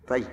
طيب.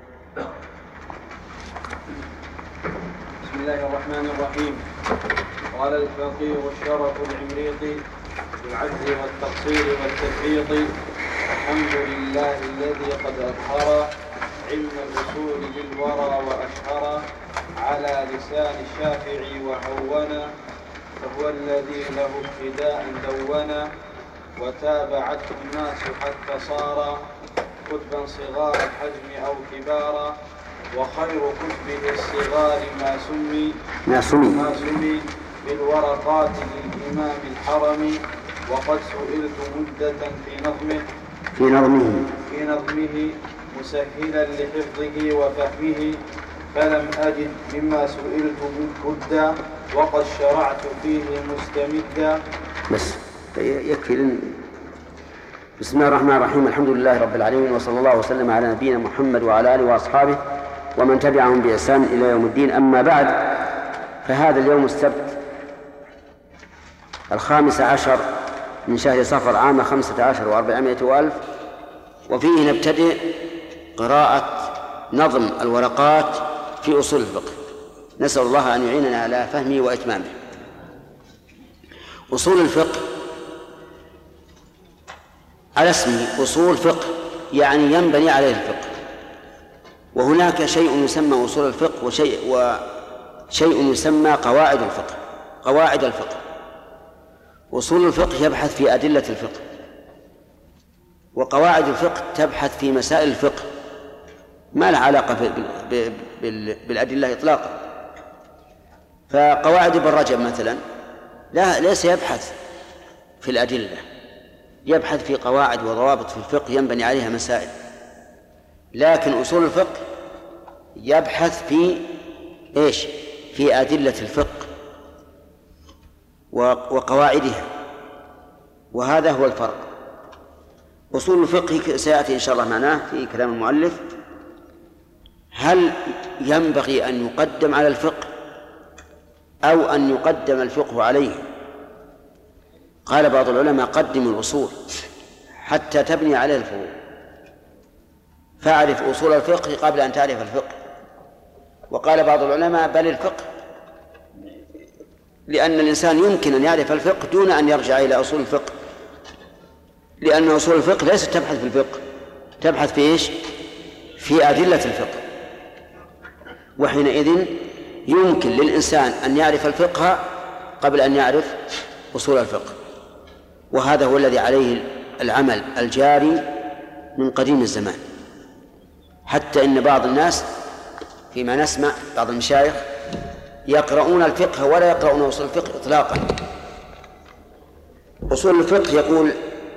بسم الله الرحمن الرحيم. قال الفقيه الشرف العمريطي بالعجز والتقصير والتفريط: الحمد لله الذي قد أظهر علم الأصول للورى وأشهر على لسان الشافعي وهونا، فهو الذي له ابتداء دونا وتابعته الناس حتى صار كتبا صغار الحجم أو كبارا، وخير كتبه الصغار ما سمي بالورقات للإمام الحرمي. وقد سئلت مدة في نظمه مسهلا لحفظه وفهمه، فلم أجد مما سئلت مدا، وقد شرعت فيه مستمدا. بس يكفي. بسم الله الرحمن الرحيم. الحمد لله رب العالمين، وصلى الله وسلم على نبينا محمد وعلى آله وأصحابه ومن تبعهم بإحسان إلى يوم الدين. أما بعد، فهذا اليوم السبت 15 من شهر صفر عام 15 و400 وألف، وفيه نبتدئ قراءة نظم الورقات في أصول الفقه. نسأل الله أن يعيننا على فهمه وإتمامه. أصول الفقه على اسمه أصول فقه، يعني ينبني عليه الفقه. وهناك شيء يسمى أصول الفقه وشيء يسمى قواعد الفقه. أصول الفقه يبحث في أدلة الفقه، وقواعد الفقه تبحث في مسائل الفقه ما لها علاقة بالأدلة إطلاقا. فقواعد ابن رجب مثلا ليس يبحث في الأدلة، يبحث في قواعد وضوابط في الفقه ينبني عليها مسائل. لكن أصول الفقه يبحث في في أدلة الفقه وقواعدها، وهذا هو الفرق. أصول الفقه سيأتي إن شاء الله معناه في كلام المؤلف. هل ينبغي أن يقدم على الفقه أو أن يقدم الفقه عليه؟ قال بعض العلماء: قدم الأصول حتى تبني عليه الفروع، فاعرف أصول الفقه قبل أن تعرف الفقه. وقال بعض العلماء: بل الفقه، لأن الإنسان يمكن أن يعرف الفقه دون أن يرجع إلى أصول الفقه، لأن أصول الفقه ليست تبحث في الفقه، تبحث في في أدلة الفقه. وحينئذ يمكن للإنسان أن يعرف الفقه قبل أن يعرف أصول الفقه، وهذا هو الذي عليه العمل الجاري من قديم الزمان. حتى إن بعض الناس فيما نسمع بعض المشايخ يقرؤون الفقه ولا يقرؤون أصول الفقه إطلاقا. أصول الفقه يقول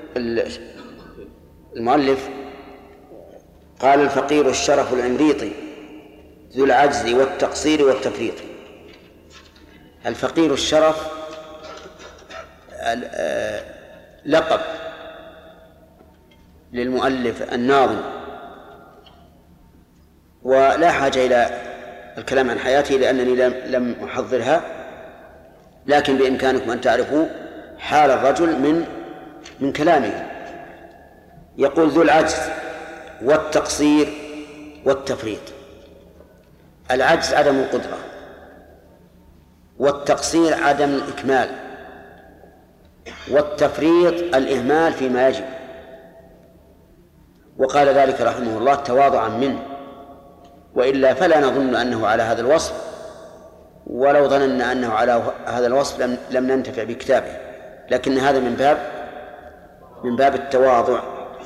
المؤلف: قال الفقير الشرف العمريطي ذو العجز والتقصير والتفريط. الفقير الشرف لقب للمؤلف الناظم، ولا حاجة إلى الكلام عن حياته لأنني لم أحضرها، لكن بإمكانكم أن تعرفوا حال الرجل من كلامه. يقول: ذو العجز والتقصير والتفريط. العجز عدم القدرة، والتقصير عدم الإكمال، والتفريط الإهمال فيما يجب. وقال ذلك رحمه الله تواضعا منه، وإلا فلا نظن أنه على هذا الوصف، ولو ظننا أنه على هذا الوصف لم ننتفع بكتابه، لكن هذا من باب التواضع.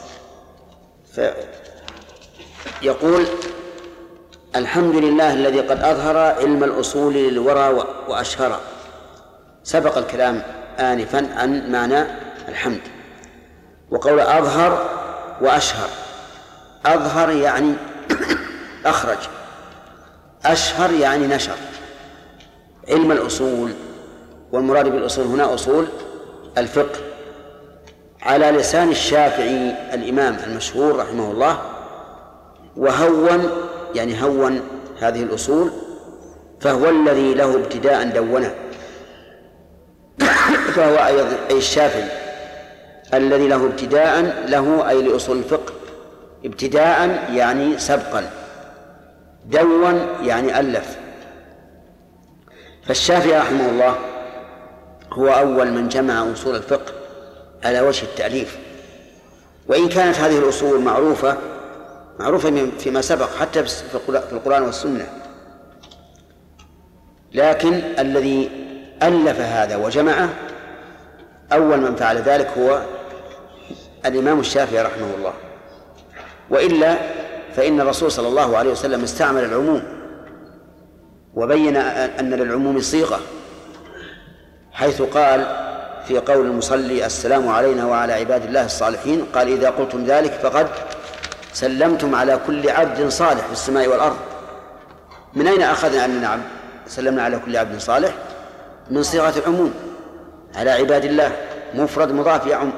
فيقول: الحمد لله الذي قد أظهر علم الأصول للورى وأشهر. سبق الكلام آنفا عن معنى الحمد، وقول أظهر وأشهر. أظهر يعني أخرج، أشهر يعني نشر علم الأصول، والمراد بالأصول هنا أصول الفقه على لسان الشافعي الإمام المشهور رحمه الله. وهون يعني هون هذه الأصول، فهو الذي له ابتداء دونه، فهو أي الشافعي الذي له ابتداء له أي لأصول الفقه ابتداء يعني سبقا، دون يعني ألف. فالشافعي رحمه الله هو أول من جمع أصول الفقه على وجه التأليف، وإن كانت هذه الأصول معروفة فيما سبق حتى في القرآن والسنة، لكن الذي ألف هذا وجمعه أول من فعل ذلك هو الإمام الشافعي رحمه الله. وإلا فإن الرسول صلى الله عليه وسلم استعمل العموم وبين أن للعموم صيغة، حيث قال في قول المصلي السلام علينا وعلى عباد الله الصالحين، قال إذا قلتم ذلك فقد سلمتم على كل عبد صالح في السماء والأرض. من أين أخذنا أننا سلمنا على كل عبد صالح؟ من صيغة العموم، على عباد الله، مفرد مضاف يعم.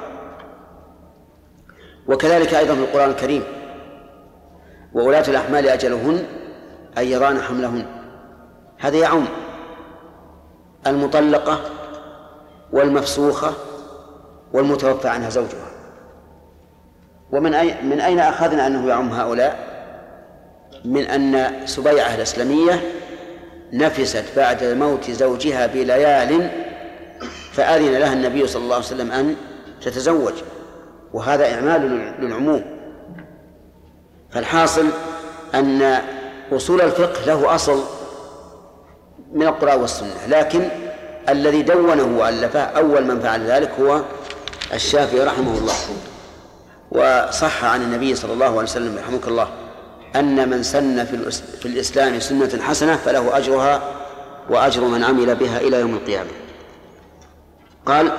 وكذلك أيضا في القرآن الكريم وأولاة الأحمال أجلهن أن يضعن حملهن، هذا يعم المطلقة والمفسوخة والمتوفى عنها زوجها. ومن أين أخذنا أنه يعم هؤلاء؟ من أن سبيعة الإسلامية نفست بعد موت زوجها بليال فأذن لها النبي صلى الله عليه وسلم أن تتزوج، وهذا إعمال للعموم. فالحاصل أن أصول الفقه له أصل من القرآن والسنة، لكن الذي دونه وألفه أول من فعل ذلك هو الشافعي رحمه الله. وصح عن النبي صلى الله عليه وسلم رحمك الله أن من سن في الإسلام سنة حسنة فله أجرها وأجر من عمل بها إلى يوم القيامة. قال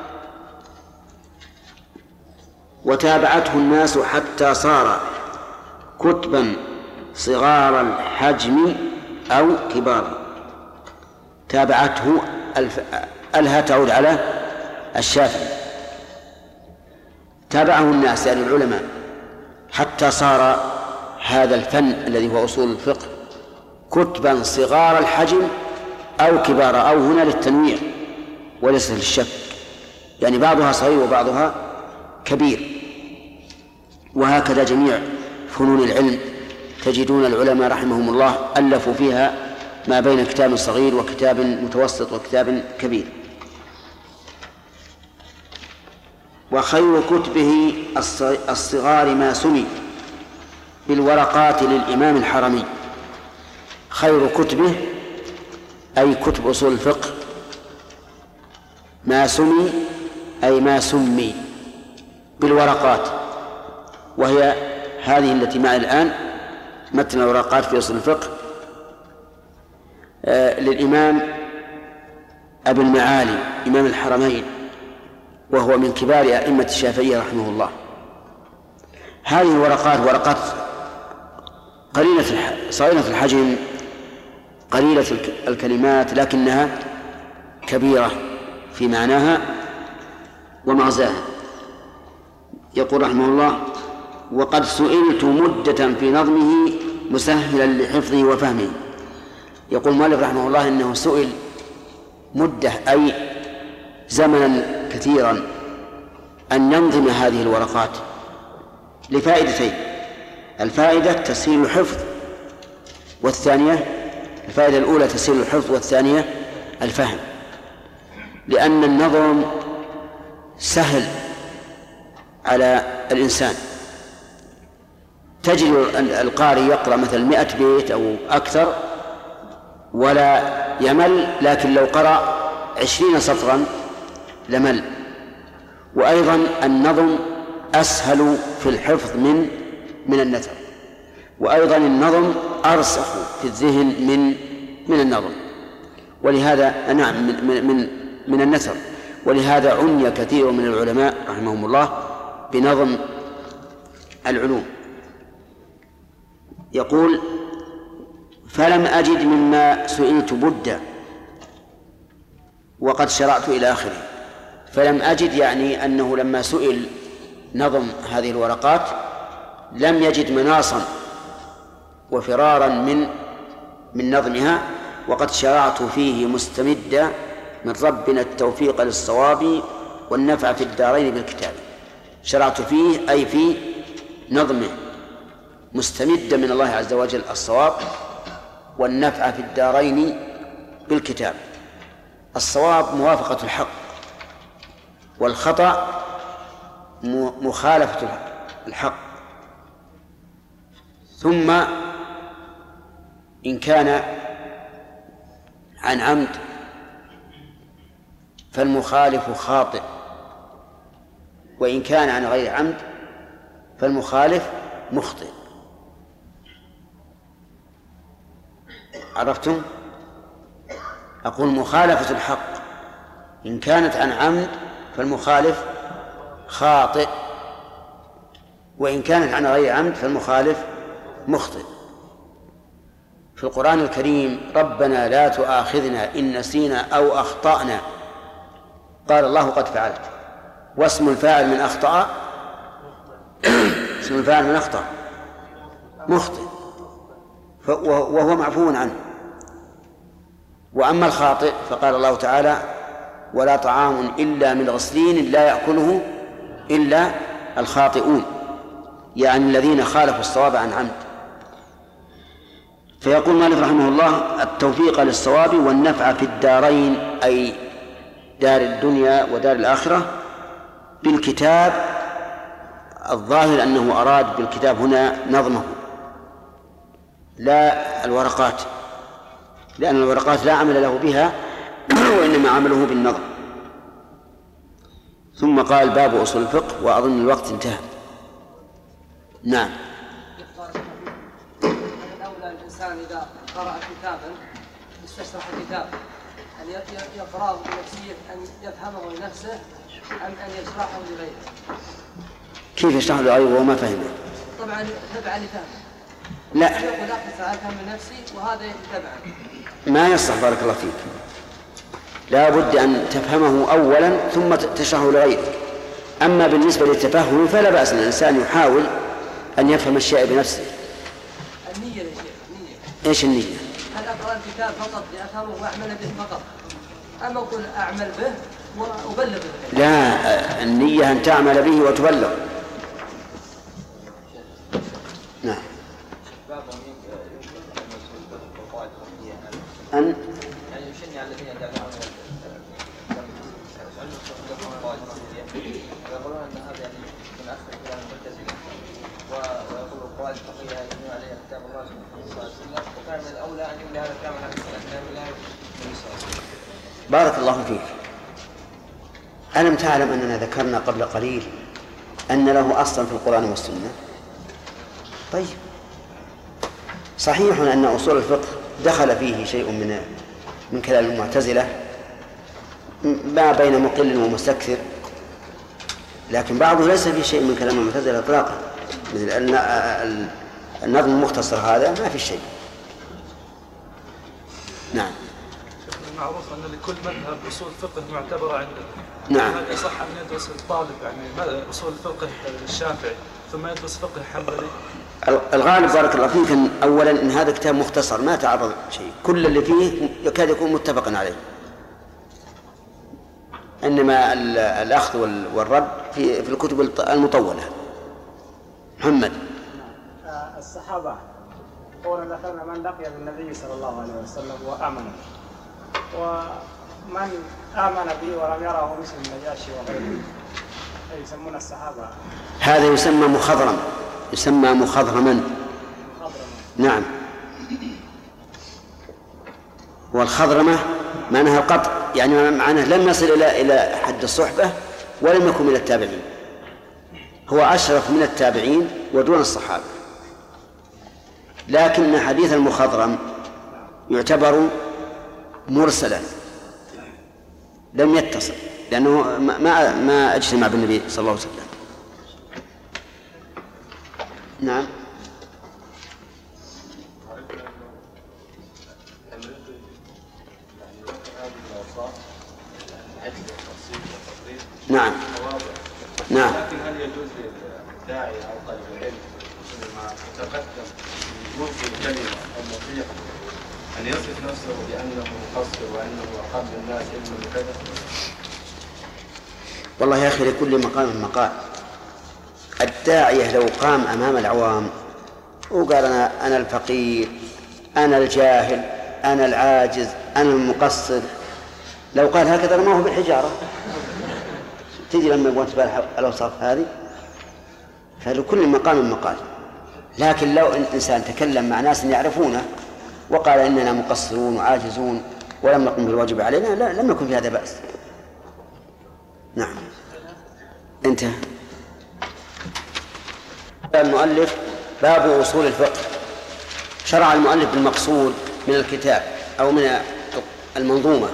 وتابعته الناس حتى صار كتبا صغار الحجم أو كبار. تابعته ألها تعود على الشافعي، تابعه الناس يعني العلماء حتى صار هذا الفن الذي هو أصول الفقه كتبا صغار الحجم أو كبار، أو هنا للتنويع وليس للشك، يعني بعضها صغير وبعضها كبير. وهكذا جميع فنون العلم تجدون العلماء رحمهم الله ألفوا فيها ما بين كتاب صغير وكتاب متوسط وكتاب كبير. وخير كتبه الصغار ما سمي بالورقات للإمام الحرمي. خير كتبه أي كتب أصول الفقه ما سمي أي ما سمي بالورقات، وهي هذه التي معي الآن متن الورقات في أصول الفقه للإمام أبي المعالي إمام الحرمين، وهو من كبار أئمة الشافعية رحمه الله. هذه الورقات ورقات صغيرة الحجم قليلة الكلمات، لكنها كبيرة في معناها ومغزاها. يقول رحمه الله وقد سئلت مدة في نظمه مسهلا لحفظه وفهمه. يقول المؤلف رحمه الله إنه سئل مدة أي زمنا كثيرا أن ينظم هذه الورقات لفائدتين: الفائدة تسهيل الحفظ، والثانية الفائدة الأولى تسهيل الحفظ والثانية الفهم، لأن النظم سهل على الإنسان. تجد القارئ يقرأ مثل 100 بيت أو أكثر ولا يمل، لكن لو قرأ 20 سطرا لمل. وأيضا النظم أسهل في الحفظ من النثر، وأيضا النظم أرسخ في الذهن من النظم، ولهذا نعم من النثر. ولهذا عني كثير من العلماء رحمهم الله بنظم العلوم. يقول فلم أجد مما سئلت بدا وقد شرعت إلى آخره. فلم أجد يعني أنه لما سئل نظم هذه الورقات لم يجد مناصا وفرارا من نظمها، وقد شرعت فيه مستمدا من ربنا التوفيق للصواب والنفع في الدارين بالكتاب. شرعت فيه أي في نظمه مستمدا من الله عز وجل الصواب والنفع في الدارين بالكتاب. الصواب موافقة الحق، والخطأ مخالفة الحق. ثم إن كان عن عمد فالمخالف خاطئ، وإن كان عن غير عمد فالمخالف مخطئ. عرفتم؟ أقول مخالفة الحق إن كانت عن عمد فالمخالف خاطئ، وإن كانت عن غير عمد فالمخالف مخطئ. في القرآن الكريم ربنا لا تؤاخذنا إن نسينا أو أخطأنا، قال الله قد فعلت، واسم الفاعل من أخطأ اسم الفاعل من أخطأ مخطئ وهو معفو عنه. وأما الخاطئ فقال الله تعالى ولا طعام إلا من غسلين لا يأكله إلا الخاطئون، يعني الذين خالفوا الصواب عن عمد. فيقول مالك رحمه الله التوفيق للصواب والنفع في الدارين، أي دار الدنيا ودار الآخرة، بالكتاب. الظاهر أنه أراد بالكتاب هنا نظمه لا الورقات، لأن الورقات لا عمل له بها وإنما عمله بالنظم. ثم قال باب أصول الفقه، وأظن الوقت انتهى. نعم. الأولى الإنسان إذا قرأ كتابا استشرح الكتاب أن يقرأه بنفسه أن يفهمه لنفسه أم أن يشرحه لغيره؟ كيف يشرح لغيره وهو ما فهمه؟ طبعا تبعا لفهمه. لا، يقول أخذ أفهم نفسي وهذا تبعا ما يصح. بارك الله فيك. لا بد أن تفهمه أولا ثم تشرحه لغيرك. أما بالنسبة للتفهم فلا بأس أن الإنسان يحاول أن يفهم الشيء بنفسه. النية يا شيخ، النية. إيش النية؟ هل أقرأ الكتاب فقط لأفهمه وأعمل به فقط، أما أقول أعمل به وأبلغ به؟ لا، النية أن تعمل به وتبلغ. نعم. أن يعني يشني على الذين يدعون ويقولون أن هذا يعني من أخذ كلام المعتزلة، ويقول القواعد الفقهية يبنون عليها كتاب الله صلى الله عليه وسلم، وكان من الأولى أن يملي هذا الكلام على كتاب الله النبي صلى الله عليه وسلم. بارك الله فيك. ألم تعلم أننا ذكرنا قبل قليل أن له أصلا في القرآن والسنة؟ طيب، صحيح أن أصول الفقه دخل فيه شيء من كلام المعتزلة ما بين مقل ومستكثر، لكن بعضه ليس فيه شيء من كلام المعتزلة إطلاقا، مثل النظم المختصر هذا ما في شيء. نعم. معروف أن لكل مذهب أصول فقه معتبرة عندنا. نعم. هل يصح أن يدرس الطالب يعني أصول الفقه الشافعي ثم يدرس فقه حنبلي؟ الغالب بارك الله فيك أن أولا إن هذا كتاب مختصر ما تعرض شيء، كل اللي فيه يكاد يكون متفقا عليه، إنما الأخذ والرد في الكتب المطولة. محمد. الصحابة قولنا ذكرنا من لقي بالنبي صلى الله عليه وسلم وآمن، ومن آمن به ولم يره مثل النجاشي وغيره يسمون الصحابة. هذا يسمى مخضرم، يسمى مخضرما. نعم. والخضرمة معناها القطع، يعني معناه لم يصل إلى حد الصحبة ولم يكن من التابعين، هو أشرف من التابعين ودون الصحابة. لكن حديث المخضرم يعتبر مرسلا لم يتصل، لأنه ما اجتمع بالنبي صلى الله عليه وسلم. نعم. نعم. نعم. لكن هل يجوز للداعي أو طالب العلم لما يتقدم ممكن كلمة أو نصيحة أن يصف نفسه بأنه مقصر وأنه أقل الناس علما وكذا؟ والله يا أخي لكل مقام مقال. الداعية لو قام أمام العوام وقال أنا الفقير، أنا الجاهل، أنا العاجز، أنا المقصر. لو قال هكذا ما هو بالحجارة. تجي لما يبغون تبالح الأوصاف هذه، فلكل مقام مقال. لكن لو إنسان تكلم مع ناس يعرفونه وقال إننا مقصرون وعاجزون ولم نقم بالواجب علينا، لا، لم يكن في هذا بأس. نعم. انتهى. المؤلف باب أصول الفقه. شرع المؤلف بالمقصود من الكتاب أو من المنظومة،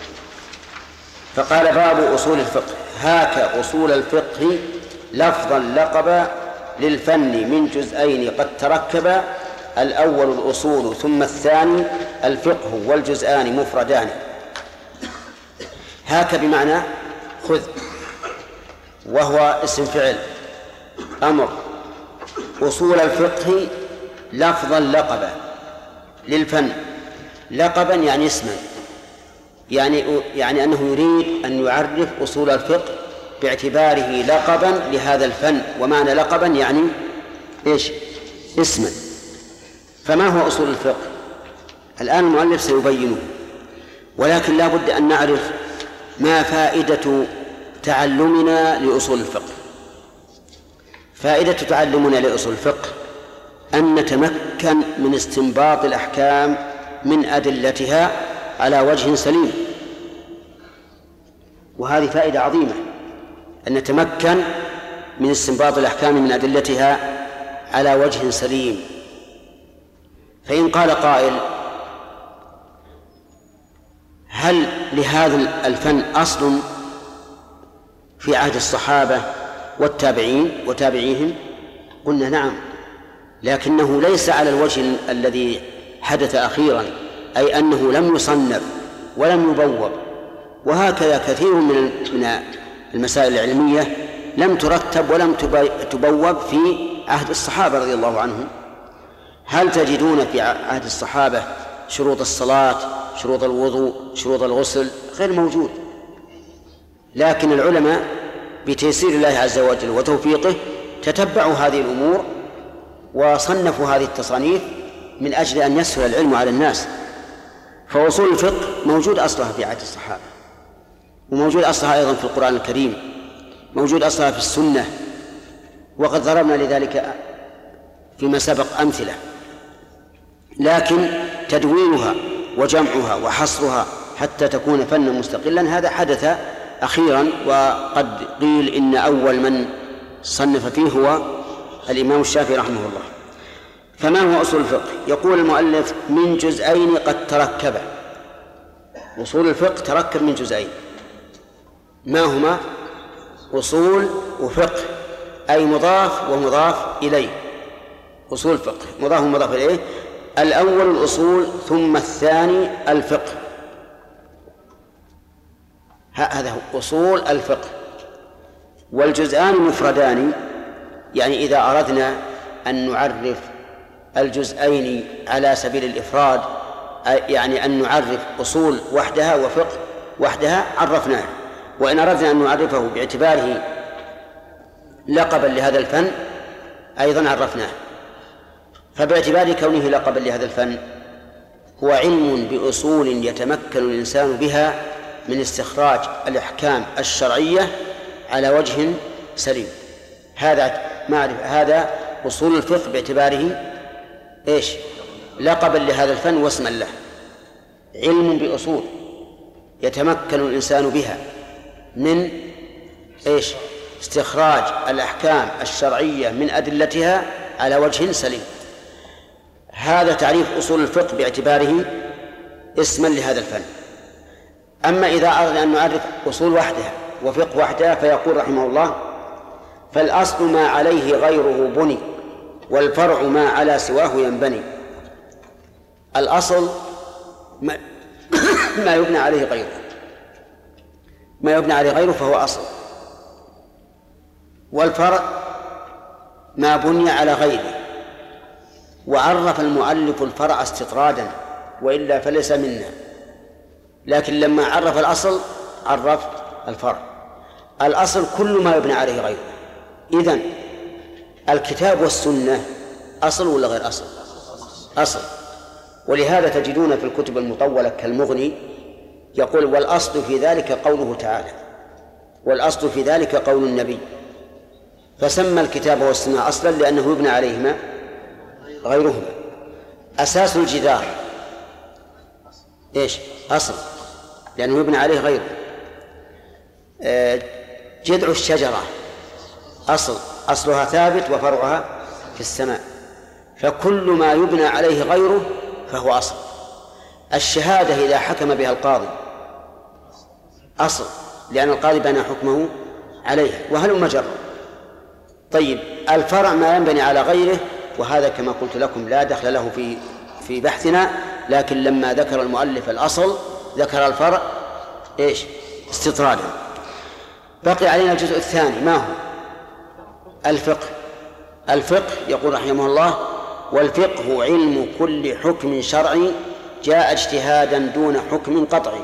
فقال باب أصول الفقه. هاك أصول الفقه لفظا لقبا للفن من جزئين قد تركبا، الأول الأصول ثم الثاني الفقه والجزءان مفردان. هاك بمعنى خذ، وهو اسم فعل أمر. أصول الفقه لفظا لقبا للفن. لقبا يعني اسما، يعني أنه يريد أن يعرف أصول الفقه باعتباره لقبا لهذا الفن. ومعنى لقبا يعني إيش؟ اسما. فما هو أصول الفقه؟ الآن المؤلف سيبينه، ولكن لا بد أن نعرف ما فائدة تعلمنا لأصول الفقه. فائدة تعلمنا لأصول الفقه أن نتمكن من استنباط الأحكام من أدلتها على وجه سليم، وهذه فائدة عظيمة، أن نتمكن من استنباط الأحكام من أدلتها على وجه سليم. فإن قال قائل: هل لهذا الفن أصل في عهد الصحابة والتابعين وتابعيهم؟ قلنا نعم، لكنه ليس على الوجه الذي حدث أخيرا، أي أنه لم يصنف ولم يبوب. وهكذا كثير من المسائل العلمية لم ترتب ولم تبوب في عهد الصحابة رضي الله عنهم. هل تجدون في عهد الصحابة شروط الصلاة، شروط الوضوء، شروط الغسل؟ غير موجود. لكن العلماء بتيسير الله عز وجل وتوفيقه تتبعوا هذه الأمور وصنفوا هذه التصانيف من أجل أن يسهل العلم على الناس. فأصول الفقه موجود أصلها في عهد الصحابة، وموجود أصلها أيضا في القرآن الكريم، موجود أصلها في السنة، وقد ضربنا لذلك فيما سبق أمثلة. لكن تدوينها وجمعها وحصرها حتى تكون فنا مستقلا هذا حدث أخيرا، وقد قيل إن أول من صنف فيه هو الإمام الشافعي رحمه الله. فما هو أصول الفقه؟ يقول المؤلف: من جزئين قد تركبا. أصول الفقه تركب من جزئين، ما هما؟ أصول وفقه، أي مضاف ومضاف إليه. أصول الفقه مضاف ومضاف إليه. الأول الأصول ثم الثاني الفقه. هذا هو أصول الفقه. والجزءان مفردان، يعني إذا أردنا أن نعرف الجزئين على سبيل الإفراد، يعني أن نعرف أصول وحدها وفقه وحدها، عرفناه. وإن أردنا أن نعرفه باعتباره لقبا لهذا الفن أيضا عرفناه. فباعتبار كونه لقبا لهذا الفن هو علم بأصول يتمكن الإنسان بها من استخراج الأحكام الشرعية على وجه سليم. هذا أصول الفقه باعتباره إيش؟ لقبا لهذا الفن واسما له. علم بأصول يتمكن الإنسان بها من إيش؟ استخراج الأحكام الشرعية من أدلتها على وجه سليم. هذا تعريف أصول الفقه باعتباره اسما لهذا الفن. أما إذا أردنا أن نعرف أصول وحدها وفقه وحدها فيقول رحمه الله: فالأصل ما عليه غيره بني، والفرع ما على سواه ينبني. الأصل ما يبنى عليه غيره، ما يبنى عليه غيره فهو أصل. والفرع ما بني على غيره. وعرف المؤلف الفرع استطرادا، وإلا فليس منا. لكن لما عرف الأصل عرف الفرع. الأصل كل ما يبنى عليه غيره. إذن الكتاب والسنة أصل ولا غير أصل؟ أصل. ولهذا تجدون في الكتب المطولة كالمغني يقول والأصل في ذلك قوله تعالى، والأصل في ذلك قول النبي، فسمى الكتاب والسنة أصلا لأنه يبنى عليهما غيرهما. أساس الجدار إيش؟ أصل، لأنه يبنى عليه غيره. جذع الشجرة أصل، أصلها ثابت وفرعها في السماء، فكل ما يبنى عليه غيره فهو أصل. الشهادة إذا حكم بها القاضي أصل، لأن القاضي بنى حكمه عليها، وهلم جرا. طيب الفرع ما ينبني على غيره، وهذا كما قلت لكم لا دخل له في بحثنا، لكن لما ذكر المؤلف الأصل ذكر الفرع إيش؟ استطرادا. بقي علينا الجزء الثاني، ما هو؟ الفقه. الفقه يقول رحمه الله: والفقه علم كل حكم شرعي جاء اجتهادا دون حكم قطعي.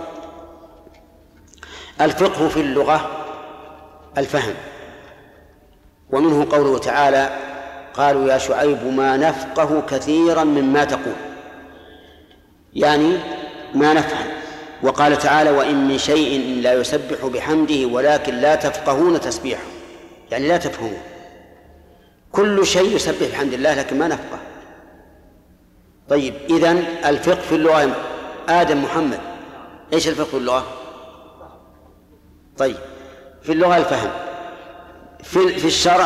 الفقه في اللغة الفهم، ومنه قوله تعالى: قالوا يا شعيب ما نفقه كثيرا مما تقول، يعني ما نفهم. وقال تعالى: وإن من شيء لا يسبح بحمده ولكن لا تفقهون تسبيحه، يعني لا تفهمون. كل شيء يسبح بحمد الله لكن ما نفقه. طيب إذن الفقه في اللغة آدم محمد، إيش الفقه في اللغة؟ طيب في اللغة الفهم. في الشرع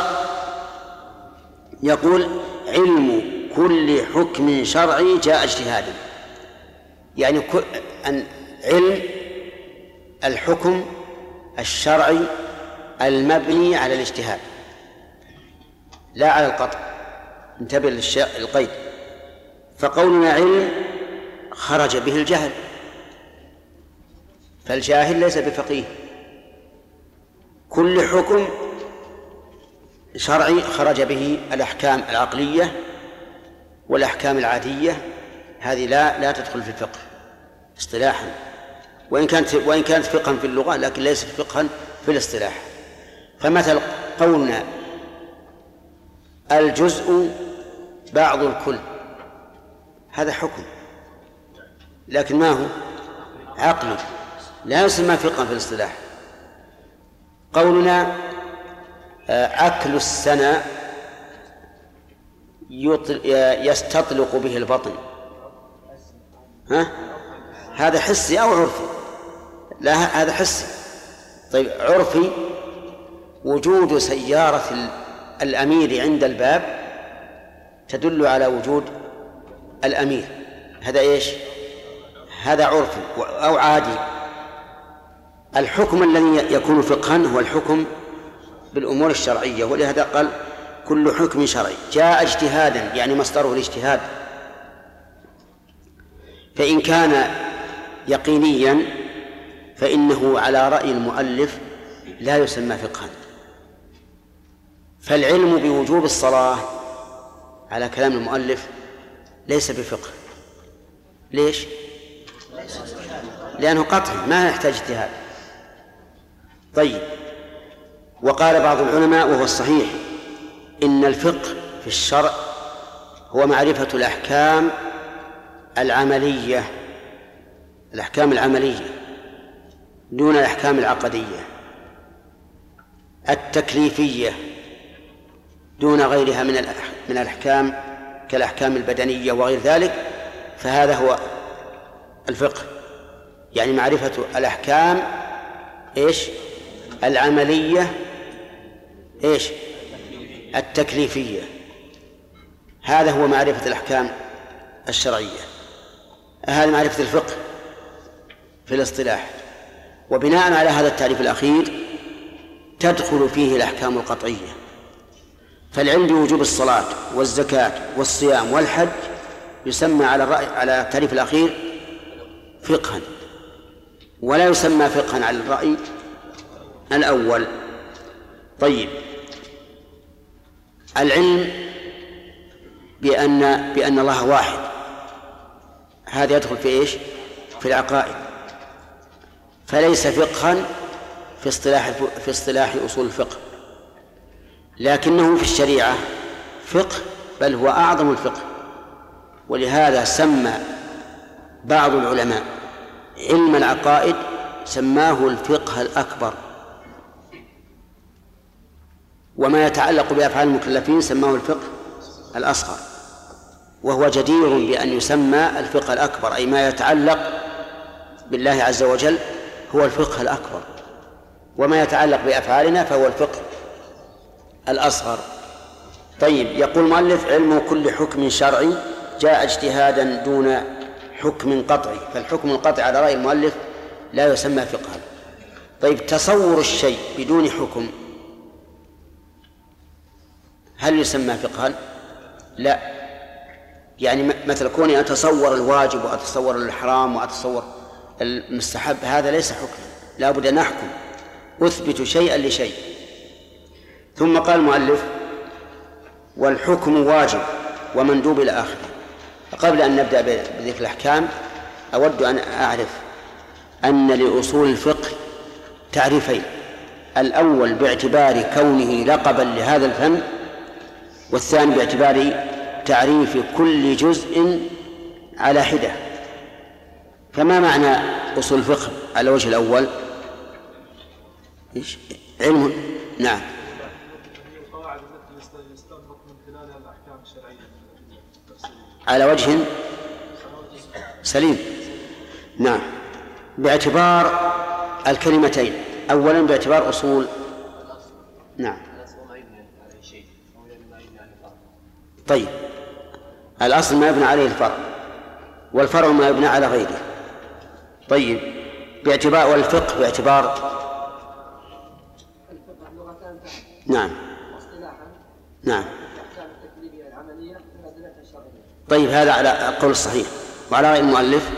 يقول: علم كل حكم شرعي جاء اجتهادا، يعني علم الحكم الشرعي المبني على الاجتهاد لا على القطع. انتبه للقيد. فقولنا علم خرج به الجهل، فالجاهل ليس بفقيه. كل حكم شرعي خرج به الأحكام العقلية والأحكام العادية، هذه لا تدخل في الفقه اصطلاحا، وإن كانت فقها في اللغة لكن ليست فقها في الاصطلاح. فمثل قولنا الجزء بعض الكل، هذا حكم، لكن ما هو؟ عقلي، لا يسمى فقها في الاصطلاح. قولنا أكل السنة يستطلق به البطن، هذا حسي أو عرفي؟ لا، هذا حسي. طيب عرفي: وجود سيارة الأمير عند الباب تدل على وجود الأمير، هذا إيش؟ هذا عرفي أو عادي. الحكم الذي يكون فقها هو الحكم بالأمور الشرعية، ولهذا قال: كل حكم شرعي جاء اجتهادا، يعني مصدره الاجتهاد. فإن كان يقينيا فإنه على رأي المؤلف لا يسمى فقها. فالعلم بوجوب الصلاة على كلام المؤلف ليس بفقه. ليش؟ لأنه قطعي ما يحتاج اجتهاد. طيب، وقال بعض العلماء وهو الصحيح: إن الفقه في الشرع هو معرفة الأحكام العملية، الأحكام العملية دون الأحكام العقدية، التكليفية دون غيرها من الأحكام كالأحكام البدنية وغير ذلك. فهذا هو الفقه، يعني معرفة الأحكام إيش؟ العملية إيش؟ التكليفية. هذا هو معرفة الأحكام الشرعية، هذا معرفة الفقه في الاصطلاح. وبناء على هذا التعريف الأخير تدخل فيه الأحكام القطعية. فالعلم بوجوب الصلاة والزكاة والصيام والحج يسمى على التعريف الأخير فقها، ولا يسمى فقها على الرأي الأول. طيب، العلم بأن الله واحد، هذا يدخل في إيش؟ في العقائد، فليس فقها في اصطلاح أصول الفقه، لكنه في الشريعة فقه بل هو أعظم الفقه. ولهذا سمى بعض العلماء علم العقائد سماه الفقه الأكبر، وما يتعلق بأفعال المكلفين سماه الفقه الأصغر، وهو جدير بأن يسمى الفقه الأكبر، أي ما يتعلق بالله عز وجل هو الفقه الأكبر، وما يتعلق بأفعالنا فهو الفقه الأصغر. طيب، يقول المؤلف: علم كل حكم شرعي جاء اجتهادا دون حكم قطعي. فالحكم القطعي على رأي المؤلف لا يسمى فقها. طيب، تصور الشيء بدون حكم هل يسمى فقها؟ لا. يعني مثل كوني أتصور الواجب وأتصور الحرام وأتصور المستحب، هذا ليس حكما، لا بد أن أحكم، أثبت شيئا لشيء. ثم قال المؤلف: والحكم واجب ومندوب إلى آخره. قبل أن نبدأ بذكر الأحكام أود أن أعرف أن لأصول الفقه تعريفين: الأول باعتبار كونه لقبا لهذا الفن، والثاني باعتبار تعريف كل جزء على حدة. فما معنى أصول الفقه على وجه الأول؟ علم، نعم، القواعد التي يستنبط من خلالها الأحكام الشرعية على وجه سليم. نعم، باعتبار الكلمتين. أولا باعتبار أصول، نعم. طيب، الأصل ما يبنى عليه الفرع، والفرع ما يبنى على غيره. طيب، باعتبار والفقه باعتبار، نعم نعم. طيب، هذا على القول الصحيح. وعلى رأي المؤلف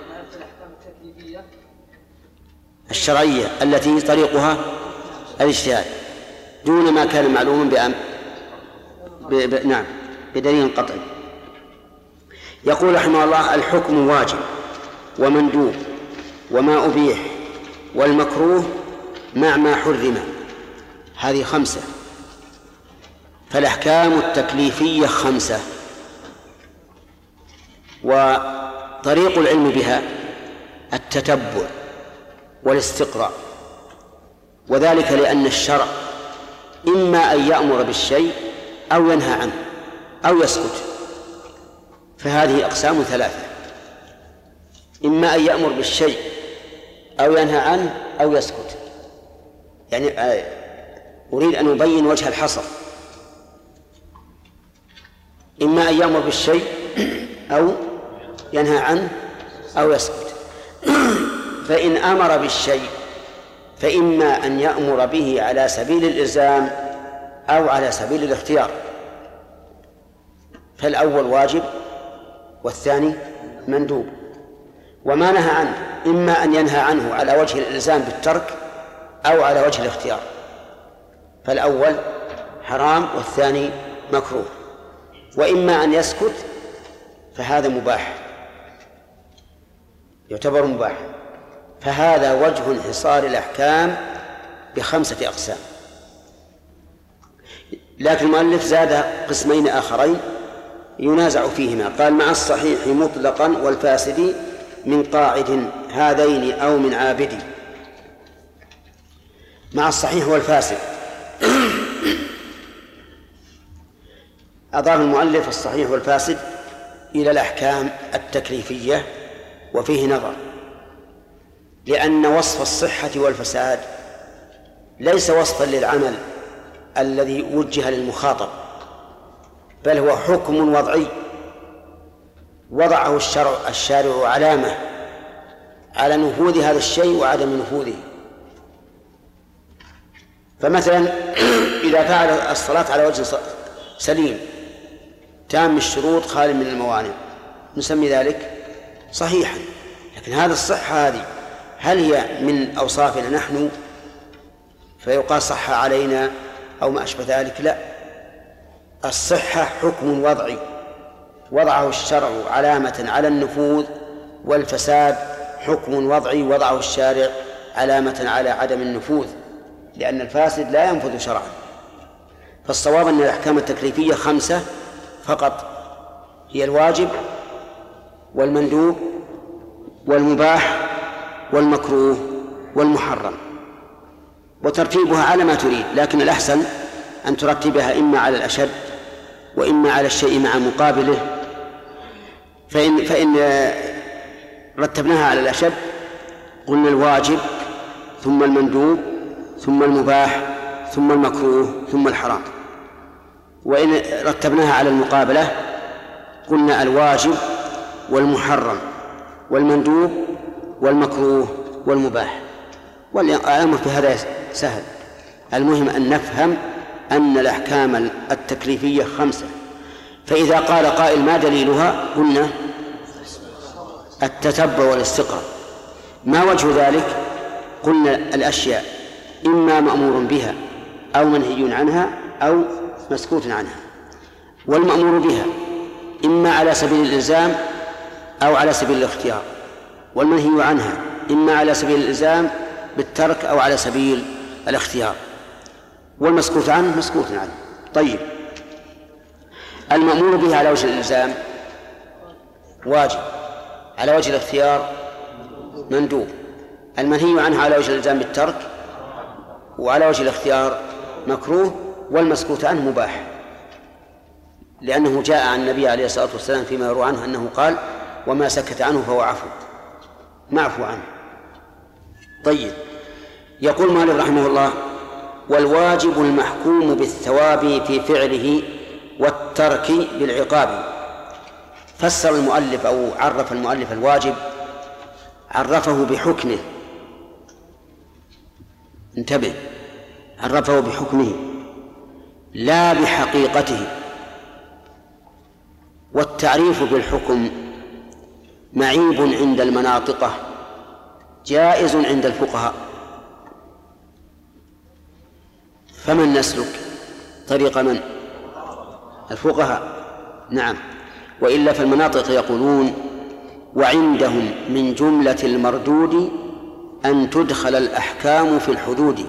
الشرعية التي طريقها الاجتهاد دون ما كان معلوما نعم، بدليل قطعي. يقول رحمه الله: الحكم واجب ومندوب وما أبيح والمكروه مع ما حرم. هذه 5. فالأحكام التكليفية 5، وطريق العلم بها التتبع والاستقراء، وذلك لأن الشرع إما أن يأمر بالشيء أو ينهى عنه أو يسكت. فهذه أقسام 3: إما أن يأمر بالشيء أو ينهى عنه أو يسكت. يعني أريد أن أبين وجه الحصر: إما أن يأمر بالشيء أو ينهى عنه أو يسكت. فإن أمر بالشيء فإما أن يأمر به على سبيل الإلزام أو على سبيل الاختيار، فالأول واجب والثاني مندوب. وما نهى عنه إما أن ينهى عنه على وجه الإلزام بالترك أو على وجه الاختيار، فالأول حرام والثاني مكروه. وإما أن يسكت فهذا مباح، يعتبر مباح. فهذا وجه انحصار الأحكام ب5 أقسام. لكن المؤلف زاد قسمين آخرين ينازع فيهما. قال: مع الصحيح مطلقا والفاسد من قاعد هذين أو من عابد. مع الصحيح والفاسد أضاف المؤلف الصحيح والفاسد إلى الأحكام التكليفية، وفيه نظر، لأن وصف الصحة والفساد ليس وصفا للعمل الذي وجه للمخاطب، بل هو حكم وضعي وضعه الشارع علامة على نفوذ هذا الشيء وعدم نفوذه. فمثلا إذا فعل الصلاة على وجه سليم تام الشروط خال من الموانع نسمي ذلك صحيحا. لكن هذا الصحة هذه هل هي من أوصافنا نحن فيقال صح علينا أو ما أشبه ذلك؟ لا، الصحة حكم وضعي وضعه الشرع علامة على النفوذ، والفساد حكم وضعي وضعه الشارع علامة على عدم النفوذ، لأن الفاسد لا ينفذ شرعا. فالصواب أن الأحكام التكليفية 5 فقط، هي الواجب والمندوب والمباح والمكروه والمحرم، وترتيبها على ما تريد، لكن الأحسن أن ترتبها إما على الأشد وإما على الشيء مع مقابله. فإن رتبناها على الأشد قلنا الواجب ثم المندوب ثم المباح ثم المكروه ثم الحرام، وإن رتبناها على المقابلة قلنا الواجب والمحرم والمندوب والمكروه والمباح. والأمر في هذا سهل، المهم أن نفهم أن الأحكام التكليفية 5. فإذا قال قائل ما دليلها؟ قلنا التتبع والاستقراء. ما وجه ذلك؟ قلنا الأشياء إما مأمور بها أو منهي عنها أو مسكوت عنها، والمأمور بها إما على سبيل الإلزام أو على سبيل الاختيار، والمنهي عنها إما على سبيل الإلزام بالترك أو على سبيل الاختيار، والمسكوت عنه مسكوت عنه. طيب، المأمور به على وجه الإلزام واجب، على وجه الاختيار مندوب، المنهي عنه على وجه الإلزام بالترك وعلى وجه الاختيار مكروه، والمسكوت عنه مباح، لأنه جاء عن النبي عليه الصلاة والسلام فيما يروى عنه أنه قال: وما سكت عنه فهو عفو، معفو عنه. طيب، يقول مالك رحمه الله: والواجب المحكوم بالثواب في فعله والترك بالعقاب. فسر المؤلف أو عرف المؤلف الواجب، عرفه بحكمه، انتبه، عرفه بحكمه لا بحقيقته. والتعريف بالحكم معيب عند المناطقة، جائز عند الفقهاء. فمن نسلك طريق من؟ الفقهاء، نعم. وإلا فالمناطق يقولون: وعندهم من جملة المردود أن تدخل الأحكام في الحدود.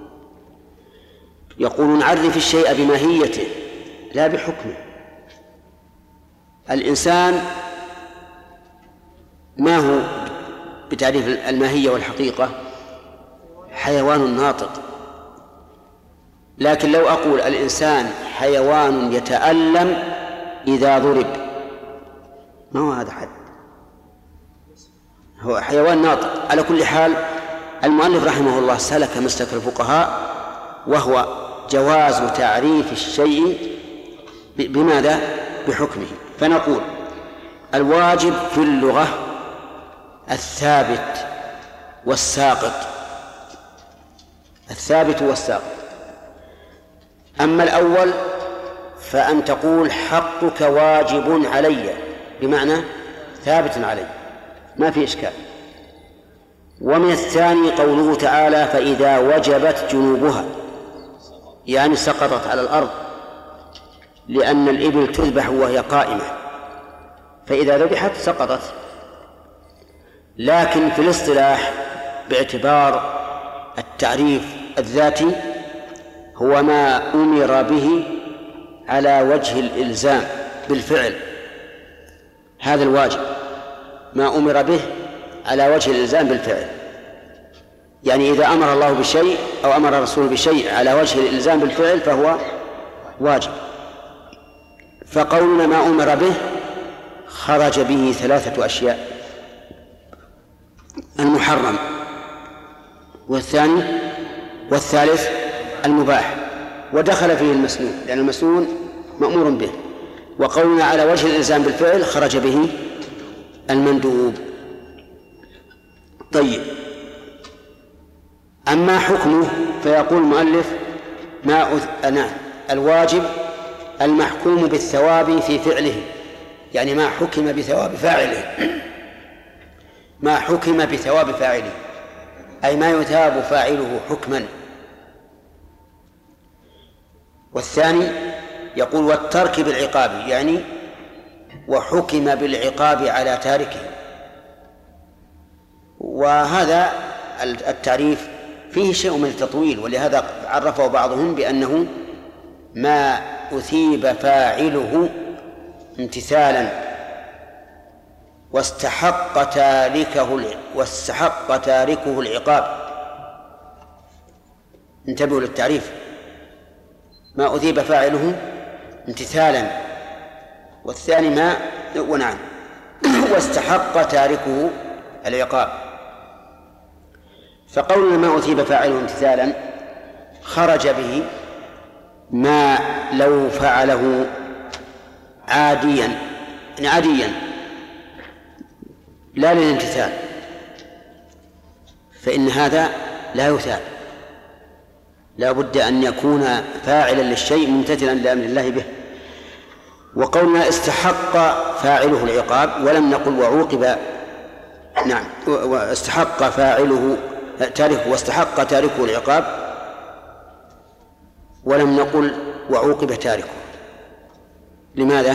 يقولون: عرف الشيء بماهيته لا بحكمه. الإنسان ما هو بتعريف الماهية والحقيقة؟ حيوان ناطق. لكن لو أقول الإنسان حيوان يتألم إذا ضرب، ما هو هذا حد؟ هو حيوان ناطق. على كل حال، المؤلف رحمه الله سلك مسلك الفقهاء، وهو جواز تعريف الشيء بماذا؟ بحكمه. فنقول: الواجب في اللغة الثابت والساقط، الثابت والساقط. أما الأول فأن تقول: حقك واجب علي، بمعنى ثابت علي، ما في إشكال. ومن الثاني قوله تعالى: فإذا وجبت جنوبها، يعني سقطت على الأرض، لأن الإبل تذبح وهي قائمة، فإذا ذبحت سقطت. لكن في الاصطلاح باعتبار التعريف الذاتي هو ما أمر به على وجه الإلزام بالفعل، هذا الواجب ما أمر به على وجه الإلزام بالفعل. يعني إذا أمر الله بشيء أو أمر الرسول بشيء على وجه الإلزام بالفعل فهو واجب. فقولنا ما أمر به خرج به 3 أشياء: المحرم، والثاني والثالث المباح، ودخل فيه المسنون، لأن المسنون مأمور به. وقولنا على وجه الإلزام بالفعل خرج به المندوب. طيب، أما حكمه فيقول المؤلف: الواجب المحكوم بالثواب في فعله، يعني ما حكم بثواب فاعله، ما حكم بثواب فاعله، أي ما يثاب فاعله حكما. والثاني يقول: والترك بالعقاب، يعني وحكم بالعقاب على تاركه. وهذا التعريف فيه شيء من التطويل، ولهذا عرفه بعضهم بأنه ما أثيب فاعله امتثالا واستحق تاركه العقاب. انتبهوا للتعريف. ما أثيب فاعله امتثالا، والثاني ما ونعم واستحق تاركه العقاب. فقولنا ما أثيب فاعله امتثالا خرج به ما لو فعله عاديا لا للامتثال فإن هذا لا يثاب، لا بد أن يكون فاعلا للشيء ممتثلا لأمر الله به. وقولنا استحق فاعله العقاب ولم نقل وعوقب، نعم، واستحق فاعله تاركه واستحق تاركه العقاب ولم نقل وعوقب تاركه. لماذا؟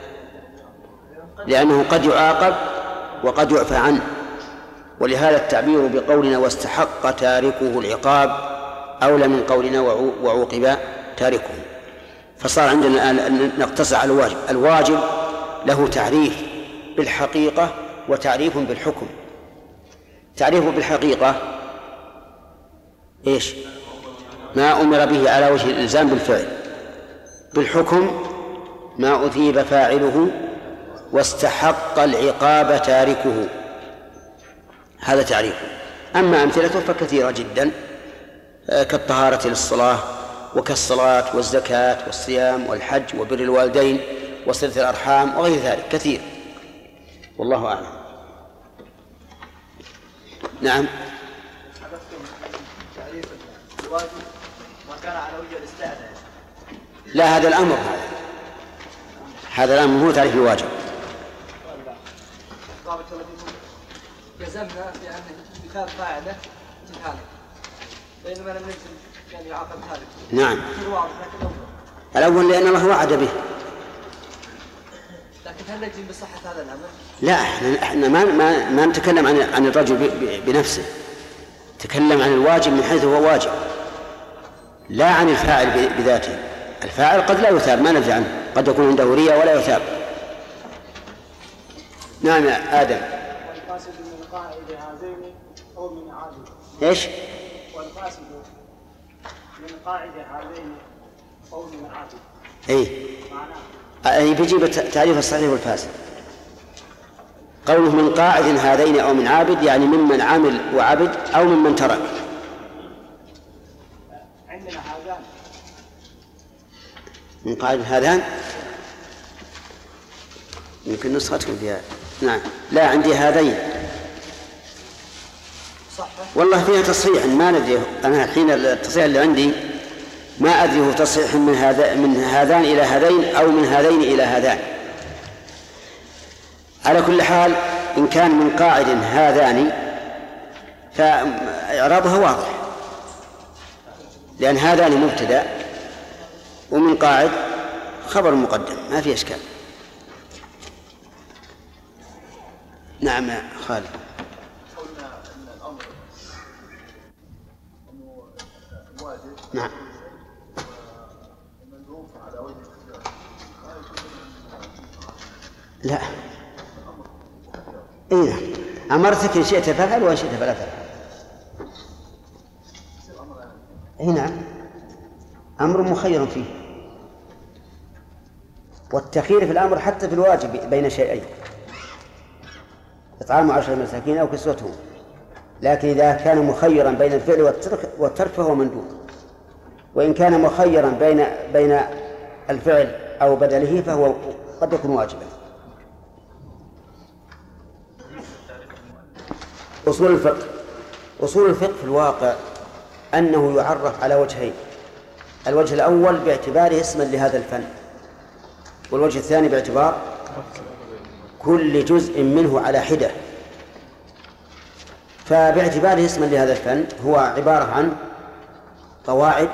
لأنه قد يعاقب وقد يعفى عنه، ولهذا التعبير بقولنا واستحق تاركه العقاب أولى من قولنا وعوقب تاركه. فصار عندنا الآن نقتصر على الواجب. الواجب له تعريف بالحقيقة وتعريف بالحكم. تعريفه بالحقيقة إيش؟ ما أمر به على وجه الإلزام بالفعل. بالحكم ما أثيب فاعله واستحق العقاب تاركه، هذا تعريفه. أما أمثلته فكثيرة جدا، كالطهارة للصلاة وكالصلاة والزكاة والصيام والحج وبر الوالدين وصلة الأرحام وغير ذلك كثير، والله أعلم. نعم. لا، هذا الأمر، هذا الأمر هو تعريف الواجب. جزمنا بأن مثال فاعله امتثالا، بينما لم نجزم يعني يعاقب تارك. نعم. الأول لأن الله وعد به. لكن هل نجزم بصحة هذا الأمر؟ لا، احنا ما نتكلم عن الرجل بنفسه، نتكلم عن الواجب من حيث هو واجب، لا عن الفاعل بذاته. الفاعل قد لا يثاب، ما ندري عنه، قد يكون عنده رياء ولا يثاب. نعم يا آدم. والقاصد من قاعد هذين أو من عابد. إيش؟ والقاصد من قاعد هذين أو من عابد. إيه. معناه. أي بيجيب تعريف الصحيح والفاسد. قوله من قاعد هذين أو من عابد يعني ممن عمل وعبد أو ممن ترك. عندنا هذان. من قاعد هذان يمكن نسختكم فيها. نعم. لا، عندي هذين. صح. والله فيها تصحيح ما ندري أنا الحين، التصحيح اللي عندي ما أدري هو تصحيح من هذان إلى هذين أو من هذين إلى هذان. على كل حال إن كان من قاعد هذان فإعرابها واضح، لأن هذان مبتدأ ومن قاعد خبر مقدم، ما في إشكال. نعم يا خالد. قلنا أن الأمر أنه الواجب نعم. والمندوب على وجه الاختيار. لا. إيه، أمرتك إن شئت فعل وإن شئت فلا تفعل. إيه نعم، أمر مخير فيه، والتخيير في الأمر حتى في الواجب بين شيئين، إطعام 10 مساكين أو كسوتهم. لكن إذا كان مخيرا بين الفعل والترك فهو مندوب، وإن كان مخيرا بين الفعل أو بدله فهو قد يكون واجبا. أصول الفقه في الواقع أنه يعرف على وجهين: الوجه الأول باعتباره اسما لهذا الفن، والوجه الثاني باعتبار كل جزء منه على حدة. فباعتباره اسما لهذا الفن هو عبارة عن قواعد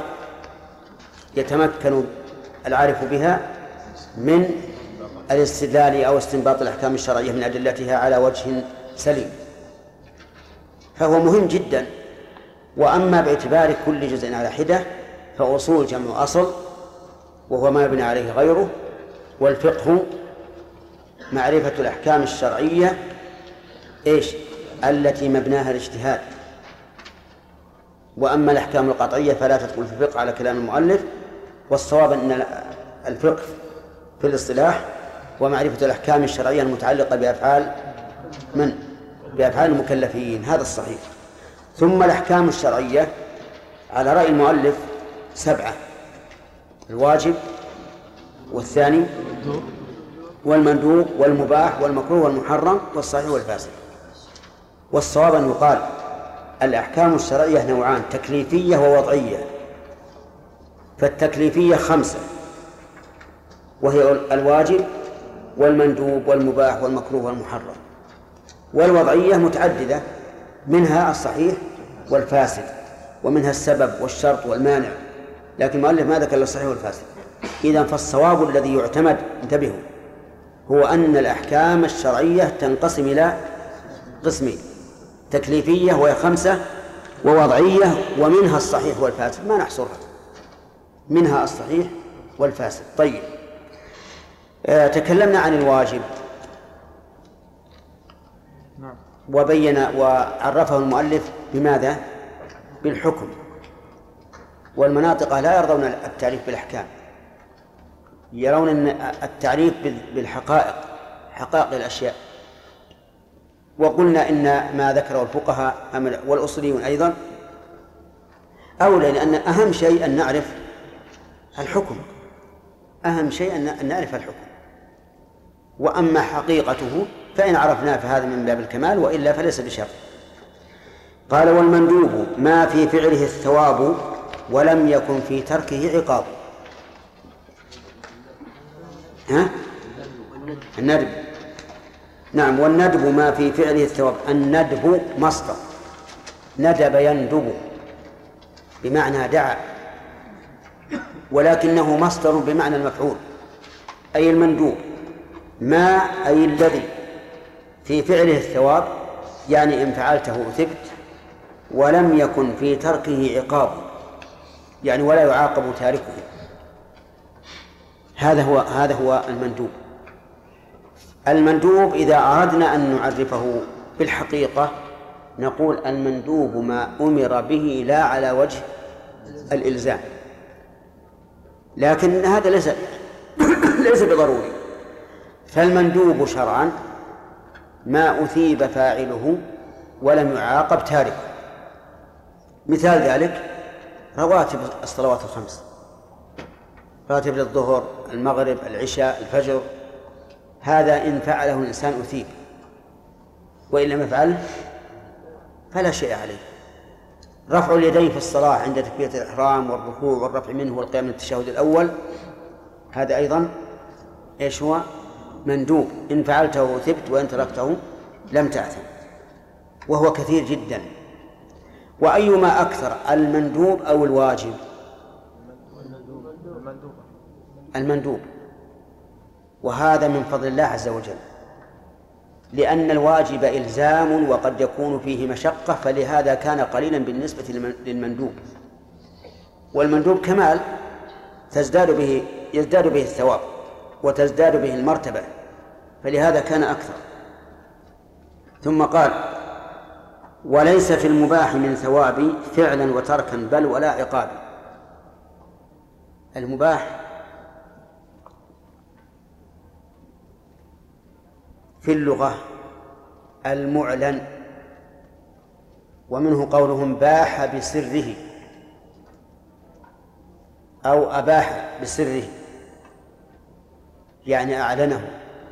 يتمكن العارف بها من الاستدلال أو استنباط الأحكام الشرعية من أدلتها على وجه سليم، فهو مهم جدا. وأما باعتبار كل جزء على حدة فأصول جمع أصل وهو ما يبنى عليه غيره، والفقه معرفة الأحكام الشرعية إيش؟ التي مبناها الاجتهاد. وأما الأحكام القطعية فلا تدخل في الفقه على كلام المؤلف، والصواب أن الفقه في الاصطلاح ومعرفة الأحكام الشرعية المتعلقة بأفعال بأفعال المكلفين، هذا الصحيح. ثم الأحكام الشرعية على رأي المؤلف 7: الواجب، والثاني والمندوب والمباح والمكروه والمحرم والصحيح والفاسد. والصواب أن يقال الأحكام الشرعية نوعان: تكليفية ووضعية. فالتكليفية 5، وهي الواجب والمندوب والمباح والمكروه والمحرم. والوضعية متعددة، منها الصحيح والفاسد، ومنها السبب والشرط والمانع، لكن المؤلف ما ذكر الصحيح والفاسد. إذن فالصواب الذي يعتمد، انتبهوا، هو أن الأحكام الشرعية تنقسم إلى قسمين: تكليفية وهي 5، ووضعية ومنها الصحيح والفاسد، ما نحصرها، منها الصحيح والفاسد. طيب، تكلمنا عن الواجب وبين وعرفه المؤلف بماذا؟ بالحكم. والمناطق لا يرضون التعريف بالأحكام، يرون أن التعريف بالحقائق، حقائق الأشياء. وقلنا إن ما ذكره الفقهاء والأصوليون أيضا أولى، لأن أهم شيء أن نعرف الحكم، أهم شيء أن نعرف الحكم. وأما حقيقته فإن عرفناه فهذا من باب الكمال، وإلا فليس بشرط. قال: والمندوب ما في فعله الثواب ولم يكن في تركه عقاب. الندب، نعم. والندب ما في فعله الثواب. الندب مصدر، ندب يندب بمعنى دعا، ولكنه مصدر بمعنى المفعول، أي المندوب. ما أي الذي في فعله الثواب، يعني إن فعلته أثبت، ولم يكن في تركه عقاب، يعني ولا يعاقب تاركه. هذا هو المندوب. المندوب إذا أردنا أن نعرفه بالحقيقة نقول المندوب ما أمر به لا على وجه الإلزام، لكن هذا ليس بضروري. فالمندوب شرعا ما أثيب فاعله ولم يعاقب تاركه. مثال ذلك رواتب الصلوات ال5: راتب الظهر، المغرب، العشاء، الفجر. هذا إن فعله الإنسان أثيب، وإن لم يفعله فلا شيء عليه. رفع اليدين في الصلاة عند تكبيرة الإحرام والركوع والرفع منه والقيام من التشهد الأول، هذا أيضا إيش هو؟ مندوب. إن فعلته أثبت وإن تركته لم تأثم، وهو كثير جدا. وأيما أكثر، المندوب أو الواجب؟ المندوب. وهذا من فضل الله عز وجل، لأن الواجب إلزام وقد يكون فيه مشقة، فلهذا كان قليلا بالنسبة للمندوب. والمندوب كمال يزداد به الثواب وتزداد به المرتبة، فلهذا كان أكثر. ثم قال: وليس في المباح من ثواب فعلا وتركا بل ولا عقاب. المباح في اللغة المعلن، ومنه قولهم باح بسره أو أباح بسره، يعني أعلنه.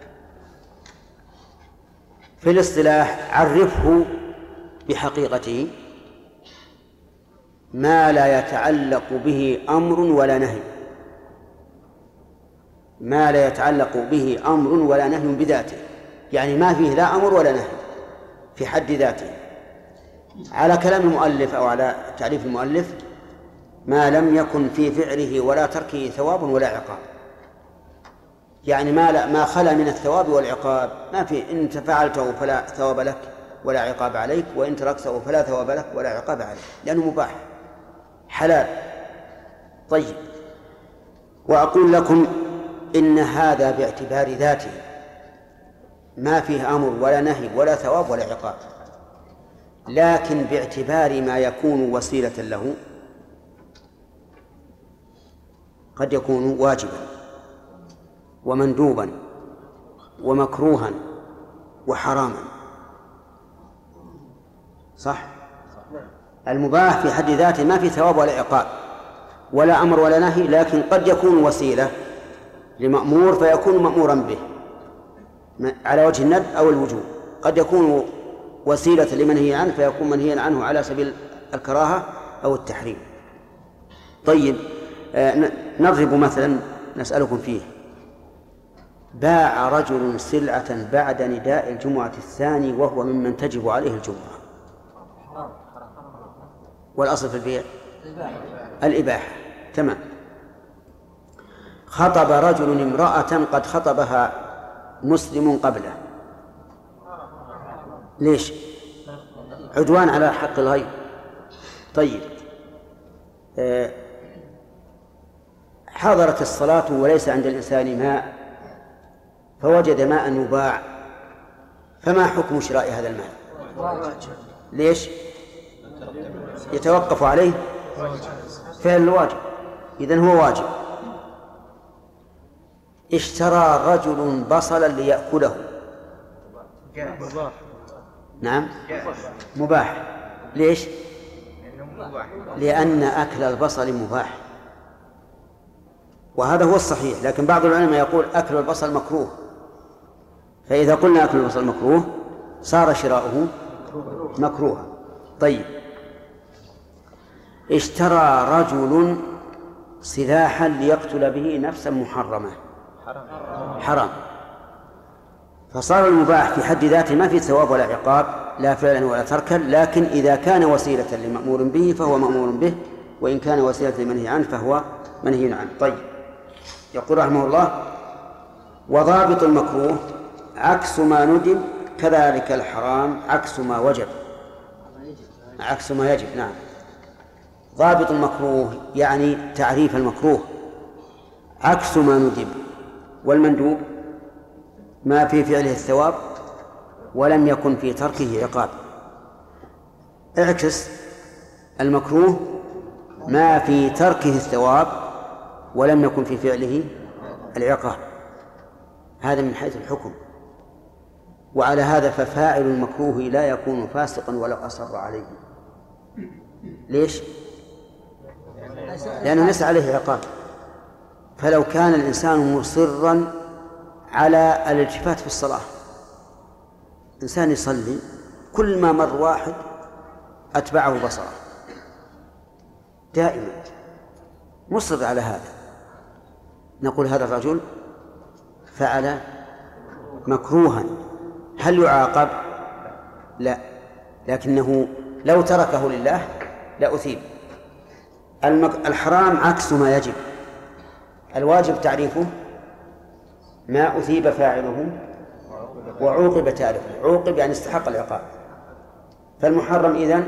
في الاصطلاح عرفه بحقيقته: ما لا يتعلق به أمر ولا نهي، ما لا يتعلق به أمر ولا نهي بذاته، يعني ما فيه لا أمر ولا نهي في حد ذاته. على كلام المؤلف أو على تعريف المؤلف: ما لم يكن في فعله ولا تركه ثواب ولا عقاب، يعني ما خلا من الثواب والعقاب. ما في إن فعلته فلا ثواب لك ولا عقاب عليك، وإن تركته فلا ثواب لك ولا عقاب عليك، لأنه مباح حلال. طيب، وأقول لكم إن هذا باعتبار ذاته، ما فيه أمر ولا نهي ولا ثواب ولا عقاب، لكن باعتبار ما يكون وسيلة له قد يكون واجبا ومندوبا ومكروها وحراما. صح؟ المباح في حد ذاته ما في ثواب ولا عقاب ولا أمر ولا نهي، لكن قد يكون وسيلة لمأمور فيكون مأمورا به على وجه الندب أو الوجوب، قد يكون وسيلة لمنهي عنه فيكون منهيا عنه على سبيل الكراهة أو التحريم. طيب، نضرب مثلا نسألكم فيه: باع رجل سلعة بعد نداء الجمعة الثاني وهو ممن تجب عليه الجمعة، والأصل في البيع الإباحة. تمام. خطب رجل امرأة قد خطبها مسلم قبله، ليش؟ عدوان على حق الغير. طيب، حضرت الصلاة وليس عند الإنسان ماء فوجد ماء يباع، فما حكم شراء هذا الماء؟ ليش؟ يتوقف عليه فعل الواجب، إذن هو واجب. اشترى رجل بصلا ليأكله، نعم مباح. ليش؟ لأن أكل البصل مباح، وهذا هو الصحيح، لكن بعض العلماء يقول أكل البصل مكروه، فإذا قلنا أكل البصل مكروه صار شراؤه مكروها. طيب، اشترى رجل سلاحا ليقتل به نفسا محرمة، حرام، فصار المباح في حد ذاته ما في ثواب ولا عقاب لا فعلا ولا تركا، لكن إذا كان وسيلة لمأمور به فهو مأمور به، وإن كان وسيلة لمنهي عنه فهو منهي عنه. طيب، يقول رحمه الله: وضابط المكروه عكس ما ندب، كذلك الحرام عكس ما وجب، عكس ما يجب. نعم، ضابط المكروه يعني تعريف المكروه عكس ما ندب، والمندوب ما في فعله الثواب ولم يكن في تركه عقاب. اعكس المكروه ما في تركه الثواب ولم يكن في فعله العقاب، هذا من حيث الحكم. وعلى هذا ففاعل المكروه لا يكون فاسقا ولو أصر عليه. ليش؟ لأنه ليس عليه عقاب. فلو كان الإنسان مصرا على الالتفات في الصلاة، إنسان يصلي كل ما مر واحد أتبعه بصره دائما، مصر على هذا، نقول هذا الرجل فعل مكروها، هل يعاقب؟ لا، لكنه لو تركه لله لأثيب. الحرام عكس ما يجب، الواجب تعريفه ما أثيب فاعله وعوقب تاركه، عوقب يعني استحق العقاب. فالمحرم إذن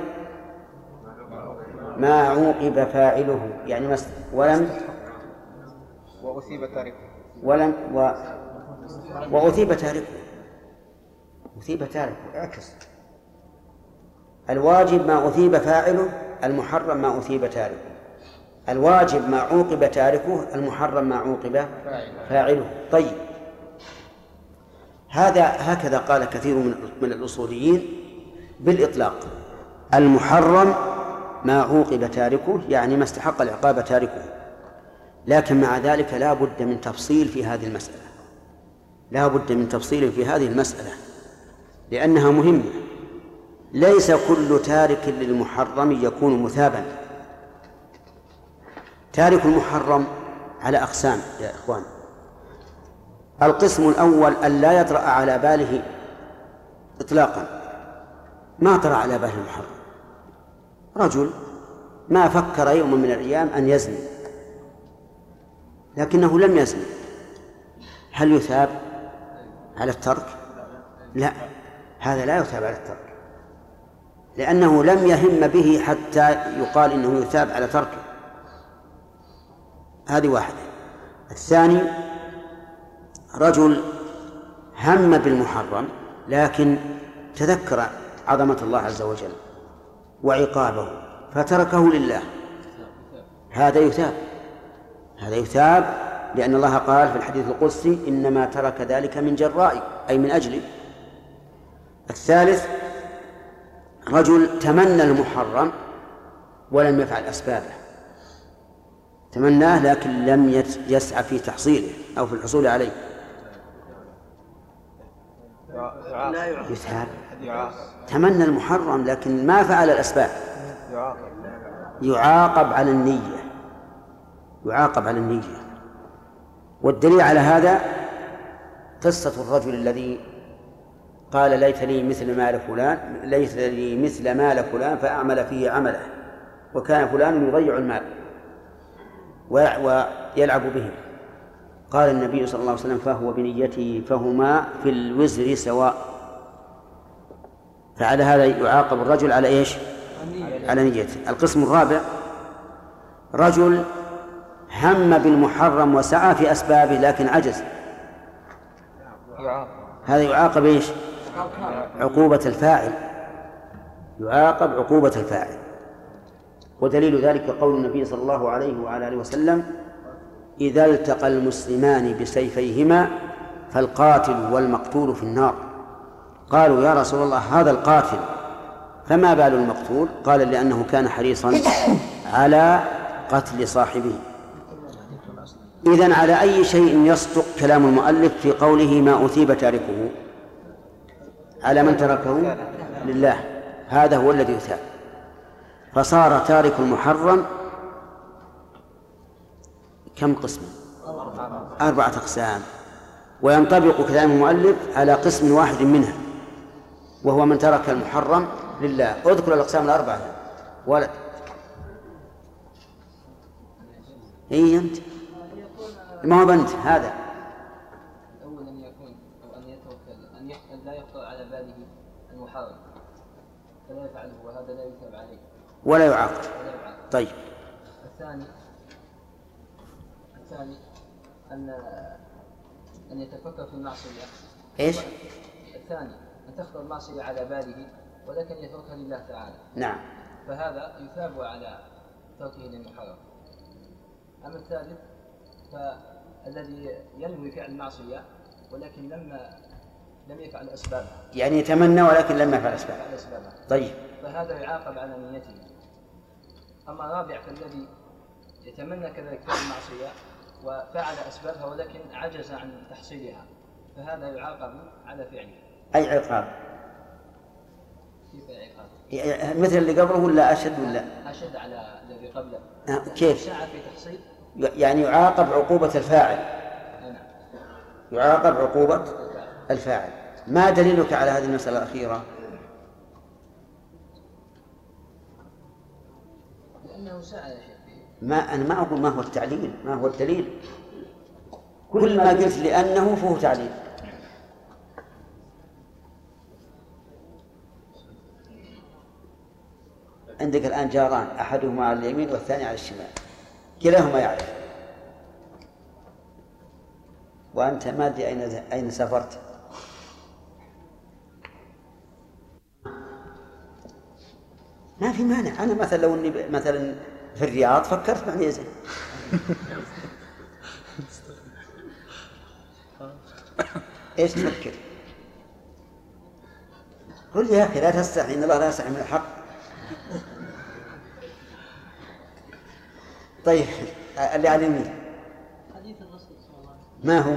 ما عوقب فاعله يعني ولم وأثيب تاركه وأثيب تاركه، أثيب تاركه اعكس. الواجب ما أثيب فاعله، المحرم ما أثيب تاركه. الواجب ما عوقب تاركه، المحرم ما عوقب فاعله. طيب، هكذا قال كثير من الأصوليين بالإطلاق: المحرم ما عوقب تاركه يعني ما استحق العقاب تاركه. لكن مع ذلك لا بد من تفصيل في هذه المسألة، لا بد من تفصيل في هذه المسألة لأنها مهمة. ليس كل تارك للمحرم يكون مثابا. تارك المحرم على أقسام يا إخوان. القسم الأول أن لا يطرأ على باله إطلاقا، ما طرأ على باله المحرم، رجل ما فكر يوم من الأيام أن يزني لكنه لم يزني، هل يثاب على الترك؟ لا، هذا لا يثاب على الترك، لأنه لم يهم به حتى يقال إنه يثاب على تركه. هذه واحدة. الثاني، رجل هم بالمحرم لكن تذكر عظمة الله عز وجل وعقابه فتركه لله، هذا يثاب لأن الله قال في الحديث القدسي إنما ترك ذلك من جرائي أي من أجلي. الثالث رجل تمنى المحرم ولم يفعل أسبابه، تمناه لكن لم يسعى في تحصيله أو في الحصول عليه، يثاب. تمنى المحرم لكن ما فعل الأسباب يعاقب على النية، والدليل على هذا قصة الرجل الذي قال ليت لي مثل مال فلان فأعمل فيه عمله، وكان فلان يضيع المال ويلعب به. قال النبي صلى الله عليه وسلم فهو بنيته فهما في الوزر سواء. فعلى هذا يعاقب الرجل على إيش؟ على نيته. القسم الرابع رجل هم بالمحرم وسعى في أسبابه لكن عجز، هذا يعاقب إيش؟ عقوبة الفاعل، يعاقب عقوبة الفاعل. ودليل ذلك قول النبي صلى الله عليه وعلى آله وسلم إذا التقى المسلمان بسيفيهما فالقاتل والمقتول في النار. قالوا يا رسول الله هذا القاتل فما بال المقتول؟ قال لأنه كان حريصا على قتل صاحبه. إذن على أي شيء يصدق كلام المؤلف في قوله ما أثيب تاركه؟ على من تركه لله، هذا هو الذي يثاب. فصار تارك المحرم كم قسم؟ 4 أقسام، وينطبق كلام المؤلف على قسم واحد منها وهو من ترك المحرم لله. اذكر الأقسام ال4 ولد أنت ما هو بنت هذا. الأول أن يكون أو أن يتوكل أن لا يخطر على باله المحرم فلا يفعله، وهذا لا يثاب عليه ولا يعاقب. طيب الثاني أن يتفكر في المعصية. إيش؟ الثاني أن تخطر المعصية على باله ولكن يتركها لله تعالى. نعم. فهذا يثاب على تركه للمحرم. أما الثالث فالذي ينوي فعل المعصية ولكن لم يفعل أسبابها، يعني يتمنى ولكن لم يفعل أسبابها. طيب فهذا يعاقب على نيته. أما الرابع فالذي يتمنى كذلك فعل المعصية وفعل أسبابها ولكن عجز عن تحصيلها فهذا يعاقب على فعله. أي عقاب؟ كيف عقاب؟ مثل اللي قبله ولا أشد ولا؟ أشد على الذي قبله. كيف؟ سعى في تحصيل، يعني يعاقب عقوبة الفاعل. يعاقب عقوبة الفاعل. ما دليلك على هذه المسألة الأخيرة؟ لأنه سعى يا شيخ. أنا ما أقول ما هو التعليل، ما هو الدليل. كل ما قلت لأنه فهو تعليل. عندك الآن جاران، أحدهما على اليمين والثاني على الشمال، كلاهما يعرف، وأنت ما أدري أين سافرت. ما في مانع. أنا مثلا لو أني مثلا في الرياض فكرت معني زين. إيش تفكر؟ قل يا أخي لا تستحي، إن الله لا يستحي من الحق. طيب اللي على اليمين حديث الرسول صلى الله عليه وسلم ما هو؟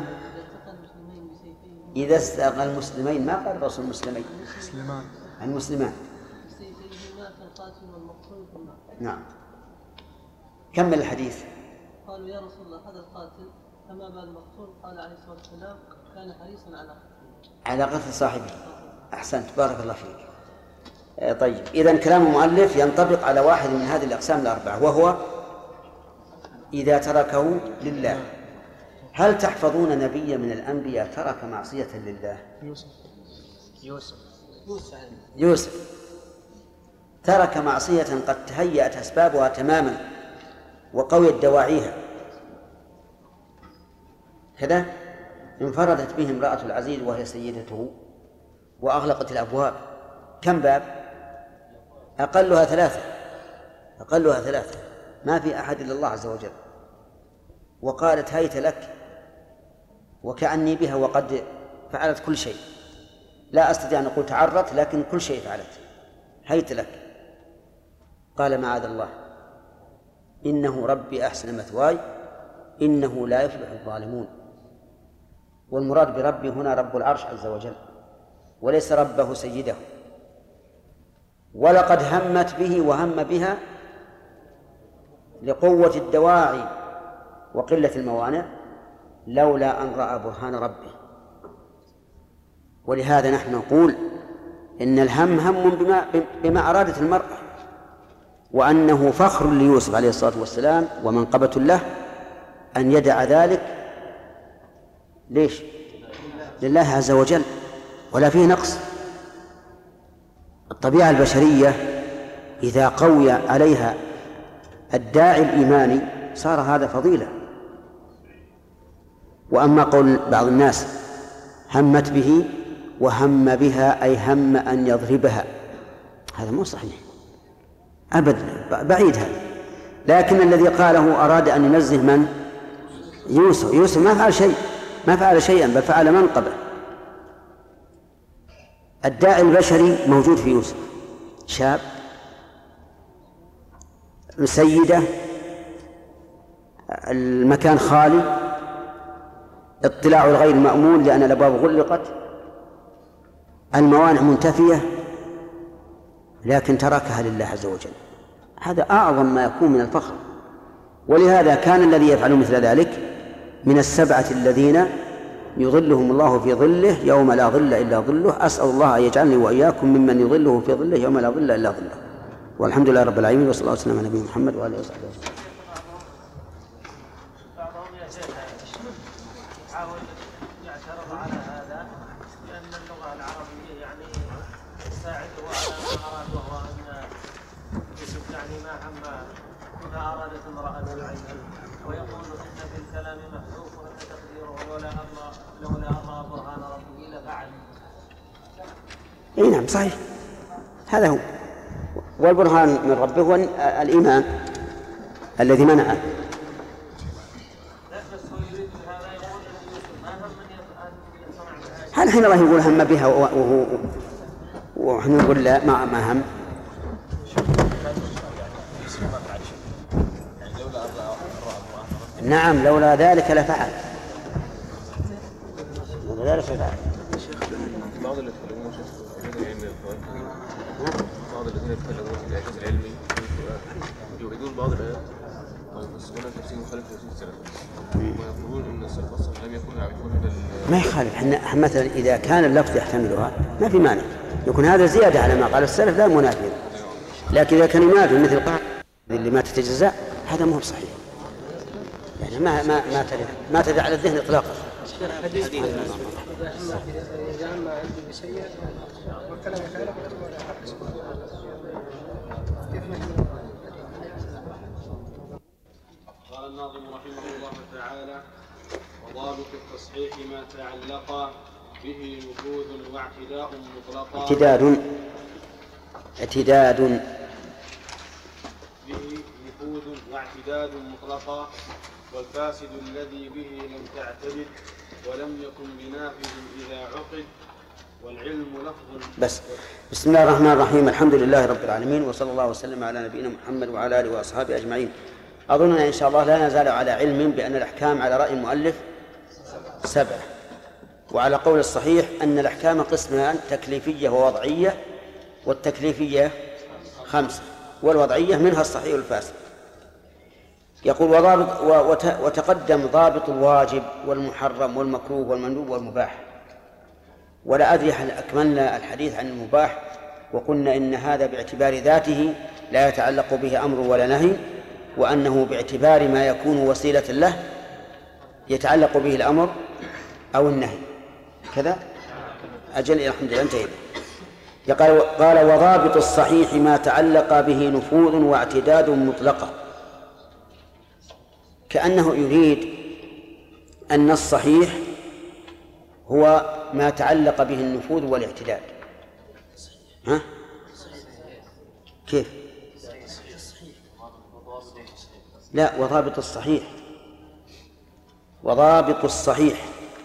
إذا استقى المسلمين ما قال الرسول المسلمين، المسلمان بسيفيهما فالقاتل والمقتول في النار. نعم. كمل الحديث. قالوا يا رسول الله هذا القاتل فما بال المقتول؟ قال عليه الصلاة والسلام كان حريصا على قتل صاحبه. أحسنت، بارك الله فيك. طيب إذن كلام المؤلف ينطبق على واحد من هذه الأقسام ال4 وهو إذا تركه لله. هل تحفظون نبيا من الأنبياء ترك معصية لله؟ يوسف ترك معصية قد تهيأت أسبابها تماما وقويت دواعيها كذا، انفردت به امرأة العزيز وهي سيدته وأغلقت الأبواب، كم باب؟ أقلها ثلاثة، ما في أحد إلا الله عز وجل، وقالت هيت لك وكأني بها وقد فعلت كل شيء، لا أستطيع أن أقول تعرت، لكن كل شيء فعلت، هيت لك. قال معاذ الله، إنه ربي أحسن مثواي إنه لا يفلح الظالمون. والمراد بربي هنا رب العرش عز وجل، وليس ربه سيده. ولقد همت به وهم بها لقوة الدواعي وقلة الموانع لولا أن رأى برهان ربه. ولهذا نحن نقول إن الهم هم بما أرادت المرأة، وأنه فخر ليوسف عليه الصلاة والسلام ومنقبة له أن يدع ذلك ليش؟ لله عز وجل، ولا فيه نقص. الطبيعة البشرية إذا قوي عليها الداعي الإيماني صار هذا فضيلة. وأما قول بعض الناس همت به وهم بها أي هم أن يضربها، هذا مو صحيح أبدا، بعيد هذا. لكن الذي قاله أراد أن ينزه من؟ يوسف ما فعل شيئا بل فعل منقبة. الداعي البشري موجود في يوسف، شاب سيدة، المكان خالي، اطلاع الغير مأمون لأن الأبواب غلقت، الموانع منتفية، لكن تركها لله عز وجل. هذا أعظم ما يكون من الفخر. ولهذا كان الذي يفعل مثل ذلك من السبعة الذين يظلهم الله في ظله يوم لا ظل إلا ظله. أسأل الله أن يجعلني وإياكم ممن يظله في ظله يوم لا ظل إلا ظله. والحمد لله رب العالمين، وصلى الله وسلم على نبينا محمد وآله وصحبه وسلم. بعضهم يا شيخ يحاول يعترض على هذا لأن اللغة العربية يعني تساعده على ما أراد، وهو أن يوسف يعني ما أرادت امرأة العين، ويقول إن في الكلام محذوف وأن تقديره لولا أرى برهان ربه لفعل. اي نعم صحيح، هذا هو. والبرهان من ربه هو الإيمان الذي منعه. هل حين الله يقول هم بها ونحن نقول لا ما هم؟ نعم لولا ذلك لفعل. بعض الذين يتكلمون في الإعجاز العلمي يريدون بعض الآيات ويفسرون تفسير مخالف لتفسير السلف، ويقولون إن السلف الصالح لم يكونوا يعرفون ما يخالف. احنا مثلا إذا كان اللفظ يحتملها ما في مانع، يكون هذا زيادة على ما قال السلف لا منافي. لكن إذا كان ينافي مثل قاعدة اللي ما تتجزأ هذا مو صحيح، يعني ما تدع على الذهن إطلاقا. قال الناظم رحمه الله تعالى: وضابط التصحيح ما تعلق به نفوذ واعتداء مطلقا. اعتداد به نفوذ واعتداد مطلقا، والفاسد الذي به لم تعتدد ولم يكن بنافذ إذا عقد، والعلم لفظ. بس بسم الله الرحمن الرحيم، الحمد لله رب العالمين، وصلى الله وسلم على نبينا محمد وعلى آله وأصحابه أجمعين. أظننا إن شاء الله لا نزال على علم بأن الأحكام على رأي المؤلف 7، وعلى قول الصحيح أن الأحكام قسمان: تكليفية ووضعية، والتكليفية 5، والوضعية منها الصحيح والفاسد. يقول وتقدم ضابط الواجب والمحرم والمكروه والمندوب والمباح. ولا أدري هل أكملنا الحديث عن المباح وقلنا إن هذا باعتبار ذاته لا يتعلق به أمر ولا نهي، وأنه باعتبار ما يكون وسيلة له يتعلق به الأمر أو النهي كذا. أجل الحمد لله انتهينا. قال وضابط الصحيح ما تعلق به نفوذ واعتداد مطلقة، كأنه يريد أن الصحيح هو ما تعلق به النفوذ والاعتداد. ها؟ كيف؟ لا، وضابط الصحيح. وضابط الصحيح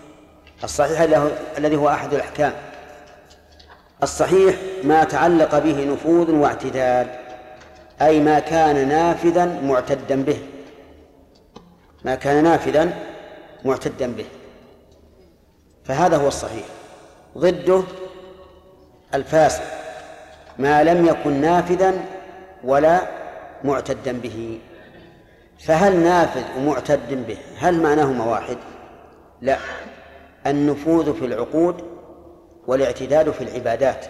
الذي هو أحد الأحكام. الصحيح ما تعلق به نفوذ واعتداد، أي ما كان نافذا معتدا به، ما كان نافذا معتدا به، فهذا هو الصحيح. ضده الفاسد ما لم يكن نافذا ولا معتدا به. فهل نافذ ومعتد به هل معناهما واحد؟ لا، النفوذ في العقود والاعتداد في العبادات.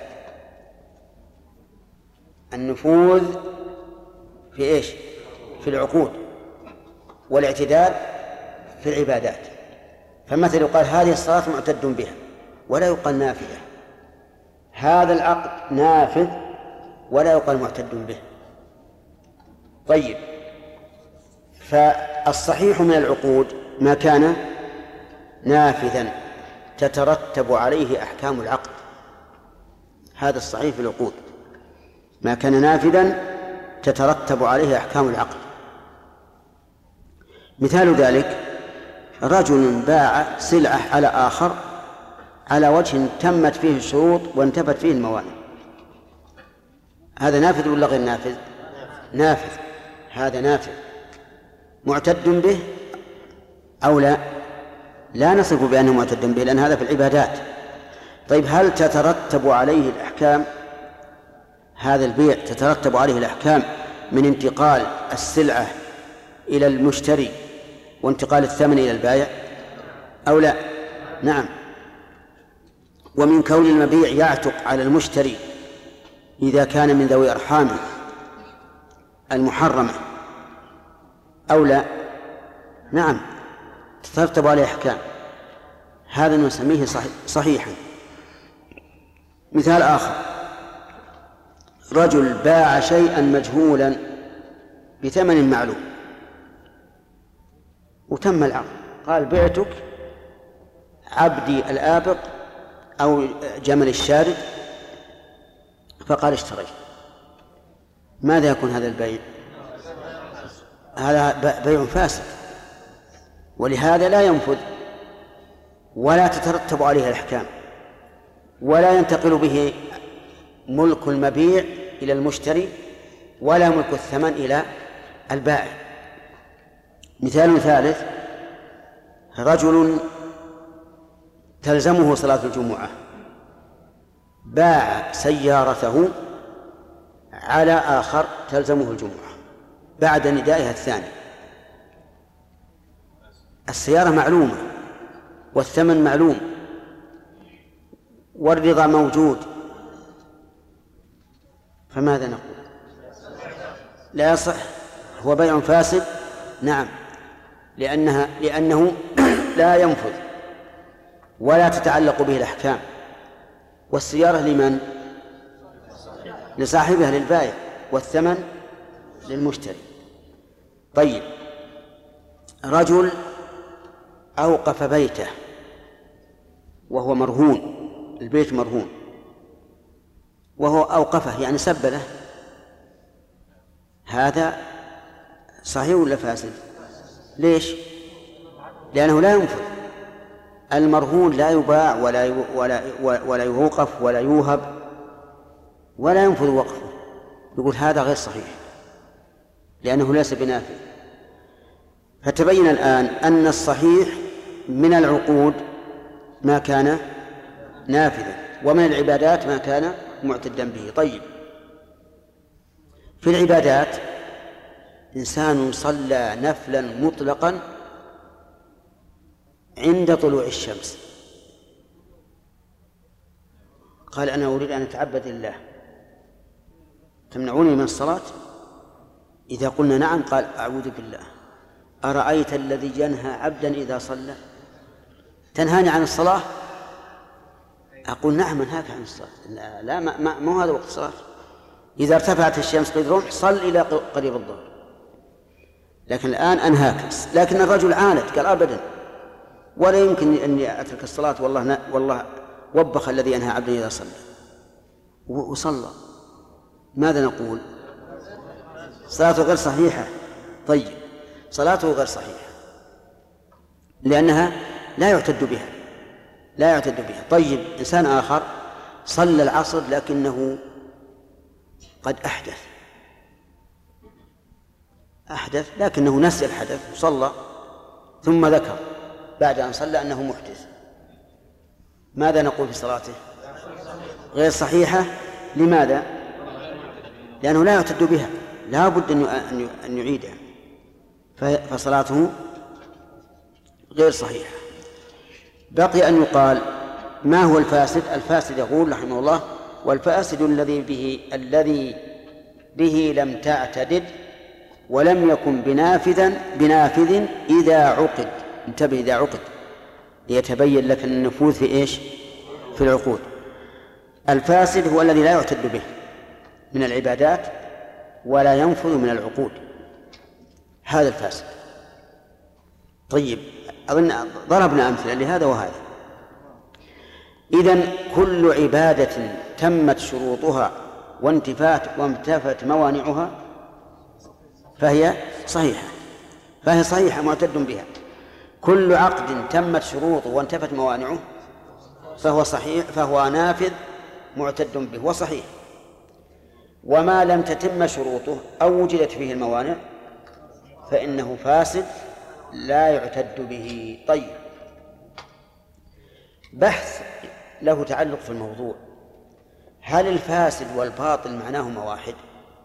النفوذ في إيش؟ في العقود، والاعتداد في العبادات. فمثل يقال هذه الصلاة معتد بها ولا يقال نافذة، هذا العقد نافذ ولا يقال معتد به. طيب، فالصحيح من العقود ما كان نافذا تترتب عليه أحكام العقد، هذا الصحيح في العقود، ما كان نافذا تترتب عليه أحكام العقد. مثال ذلك رجل باع سلعة على آخر على وجه تمت فيه الشروط وانتفت فيه الموانع، هذا نافذ ولا غير نافذ؟ نافذ، هذا نافذ. معتد به أو لا؟ لا نصف بأنه معتد به لأن هذا في العبادات. طيب، هل تترتب عليه الأحكام؟ هذا البيع تترتب عليه الأحكام من انتقال السلعة إلى المشتري وانتقال الثمن إلى البائع أو لا؟ نعم. ومن كون المبيع يعتق على المشتري إذا كان من ذوي أرحامه المحرمة أو لا؟ نعم، تترتب عليه أحكام، هذا نسميه صحيحا. مثال آخر، رجل باع شيئا مجهولا بثمن معلوم وتم العقد، قال بعتك عبدي الآبق أو جمل الشارد، فقال اشتريت، ماذا يكون هذا البيع؟ هذا بيع فاسد، ولهذا لا ينفذ ولا تترتب عليه الأحكام، ولا ينتقل به ملك المبيع إلى المشتري ولا ملك الثمن إلى البائع. مثال ثالث، رجل تلزمه صلاة الجمعة، باع سيارته على آخر تلزمه الجمعة بعد ندائها الثاني، السيارة معلومة والثمن معلوم والرضا موجود، فماذا نقول؟ لا يصح، هو بيع فاسد. نعم، لأنه لا ينفذ ولا تتعلق به الأحكام، والسيارة لمن؟ لصاحبها للبائع، والثمن للمشتري. طيب، رجل أوقف بيته وهو مرهون، البيت مرهون وهو أوقفه يعني سبله، هذا صحيح ولا فاسد؟ ليش؟ لأنه لا ينفذ، المرهون لا يباع ولا يوقف ولا يوهب ولا ينفذ وقفه، يقول هذا غير صحيح لأنه ليس بنافذ. فتبين الآن أن الصحيح من العقود ما كان نافذا، ومن العبادات ما كان معتدا به. طيب، في العبادات إنسان صلى نفلا مطلقا عند طلوع الشمس، قال أنا أريد أن أتعبد لله، تمنعوني من الصلاة؟ إذا قلنا نعم قال أعوذ بالله، أرأيت الذي ينهى عبدا إذا صلى؟ تنهاني عن الصلاة؟ أقول نعم أنهاك عن الصلاة، لا ما هذا وقت الصلاة، إذا ارتفعت الشمس قيد رمح صل إلى قريب الظهر، لكن الآن أنهاك. لكن الرجل عاند قال أبدا ولا يمكن أني أترك الصلاة والله وبخ الذي ينهى عبدا إذا صلى وصلى، ماذا نقول؟ صلاته غير صحيحة. طيب صلاته غير صحيحة لأنها لا يعتد بها. طيب إنسان آخر صلى العصر لكنه قد أحدث لكنه نسي الحدث وصلى، ثم ذكر بعد أن صلى أنه محدث، ماذا نقول في صلاته؟ غير صحيحة. لماذا؟ لأنه لا يعتد بها، لا بد أن يعيدها، فصلاته غير صحيحة. بقي أن يقال ما هو الفاسد؟ الفاسد يقول رحمه الله: والفاسد الذي به لم تعتدد ولم يكن بنافذ إذا عقد. انتبه، إذا عقد، ليتبين لك النفوذ في إيش؟ في العقود. الفاسد هو الذي لا يعتد به من العبادات ولا ينفذ من العقود، هذا الفاسد. طيب أظن ضربنا أمثلة لهذا وهذا. إذن كل عبادة تمت شروطها وانتفت موانعها فهي صحيحة معتد بها. كل عقد تمت شروطه وانتفت موانعه فهو صحيح، فهو نافذ معتد به وصحيح. وما لم تتم شروطه أو وجدت فيه الموانع فإنه فاسد لا يعتد به. طيب، بحث له تعلق في الموضوع: هل الفاسد والباطل معناهما واحد؟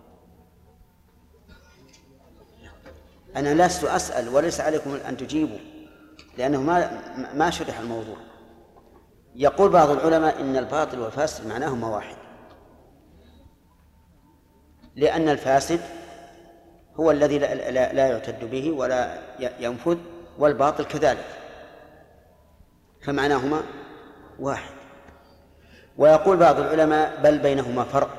أنا لست أسأل وليس عليكم أن تجيبوا لأنه ما شرح الموضوع. يقول بعض العلماء إن الباطل والفاسد معناهما واحد، لأن الفاسد هو الذي لا يعتد به ولا ينفذ، والباطل كذلك، فمعناهما واحد. ويقول بعض العلماء بل بينهما فرق،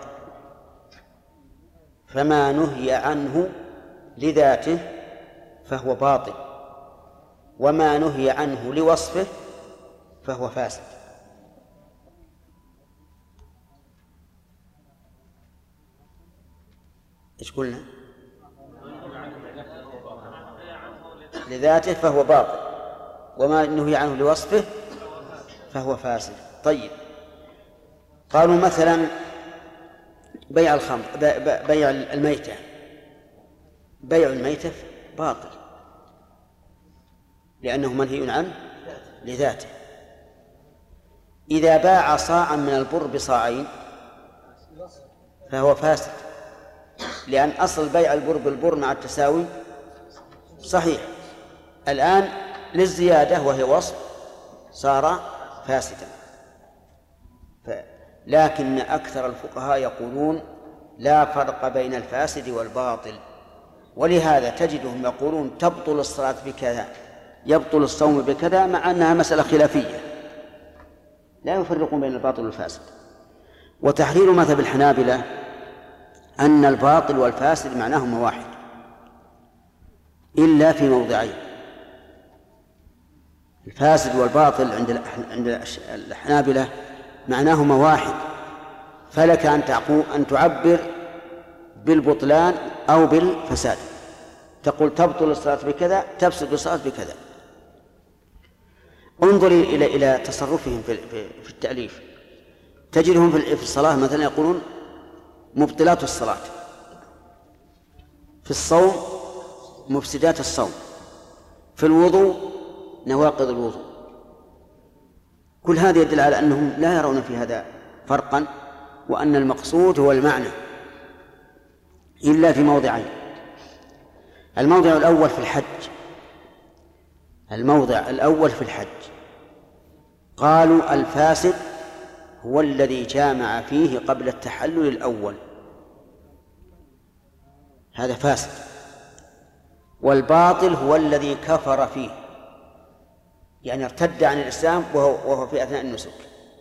فما نهي عنه لذاته فهو باطل، وما نهي عنه لوصفه فهو فاسد. إيش قلنا؟ لذاته فهو باطل، وما نهي عنه لوصفه فهو فاسد. طيب، قالوا مثلا بيع الخمر، بيع الميتة، بيع الميتة باطل لأنه منهي عنه لذاته. إذا باع صاعا من البر بصاعين فهو فاسد، لأن أصل بيع البر بالبر مع التساوي صحيح، الآن للزيادة وهي وصف صار فاسدا. لكن أكثر الفقهاء يقولون لا فرق بين الفاسد والباطل، ولهذا تجدهم يقولون تبطل الصلاة بكذا، يبطل الصوم بكذا، مع أنها مسألة خلافية، لا يفرقون بين الباطل والفاسد. وتحرير مذهب الحنابلة أن الباطل والفاسد معناهما واحد إلا في موضعين. الفاسد والباطل عند الحنابلة معناهما واحد، فلك أن تعبر بالبطلان أو بالفساد، تقول تبطل الصلاة بكذا، تفسد الصلاة بكذا. انظري إلى تصرفهم في التأليف، تجدهم في الصلاة مثلا يقولون مبطلات الصلاة، في الصوم مفسدات الصوم، في الوضوء نواقض الوضوء. كل هذا يدل على أنهم لا يرون في هذا فرقا، وأن المقصود هو المعنى، إلا في موضعين. الموضع الأول في الحج، الموضع الأول في الحج قالوا الفاسد هو الذي جامع فيه قبل التحلل الأول، هذا فاسد. والباطل هو الذي كفر فيه، يعني ارتد عن الإسلام وهو في أثناء النسك.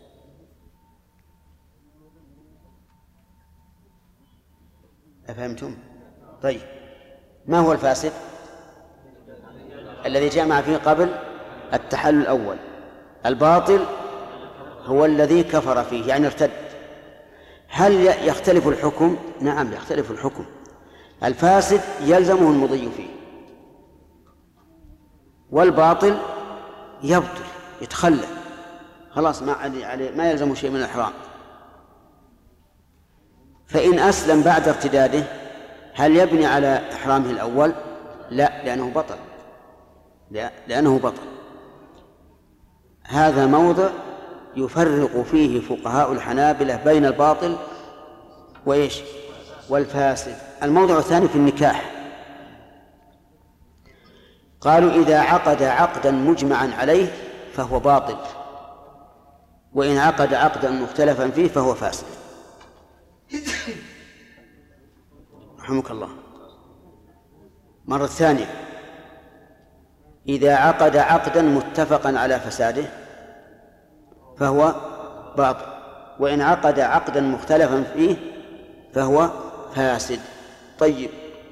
أفهمتم؟ طيب، ما هو الفاسد؟ الذي جامع فيه قبل التحلل الأول. الباطل هو الذي كفر فيه يعني ارتد. هل يختلف الحكم؟ نعم يختلف الحكم. الفاسد يلزمه المضي فيه، والباطل يبطل يتخلى خلاص ما يلزمه شيء من الإحرام. فإن أسلم بعد ارتداده هل يبني على إحرامه الأول؟ لا، لأنه بطل. هذا موضع يفرق فيه فقهاء الحنابلة بين الباطل وإيش؟ والفاسد. الموضع الثاني في النكاح، قالوا إذا عقد عقدا مجمعا عليه فهو باطل، وإن عقد عقدا مختلفا فيه فهو فاسد. رحمك الله. مرة ثانية، إذا عقد عقدا متفقا على فساده فهو باطل، وإن عقد عقدا مختلفا فيه فهو فاسد. طيب،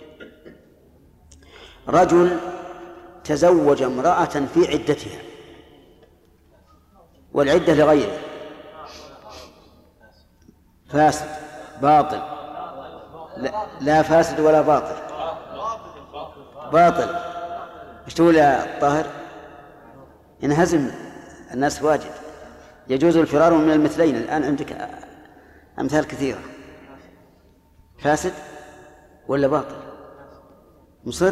رجل تزوج امرأة في عدتها والعدة لغيره، فاسد باطل؟ لا فاسد ولا باطل، باطل. ايش تقول يا الطاهر؟ ينهزم الناس واجد، يجوز الفرار من المثلين. الآن عندك أمثال كثيرة. فاسد ولا باطل؟ مصر.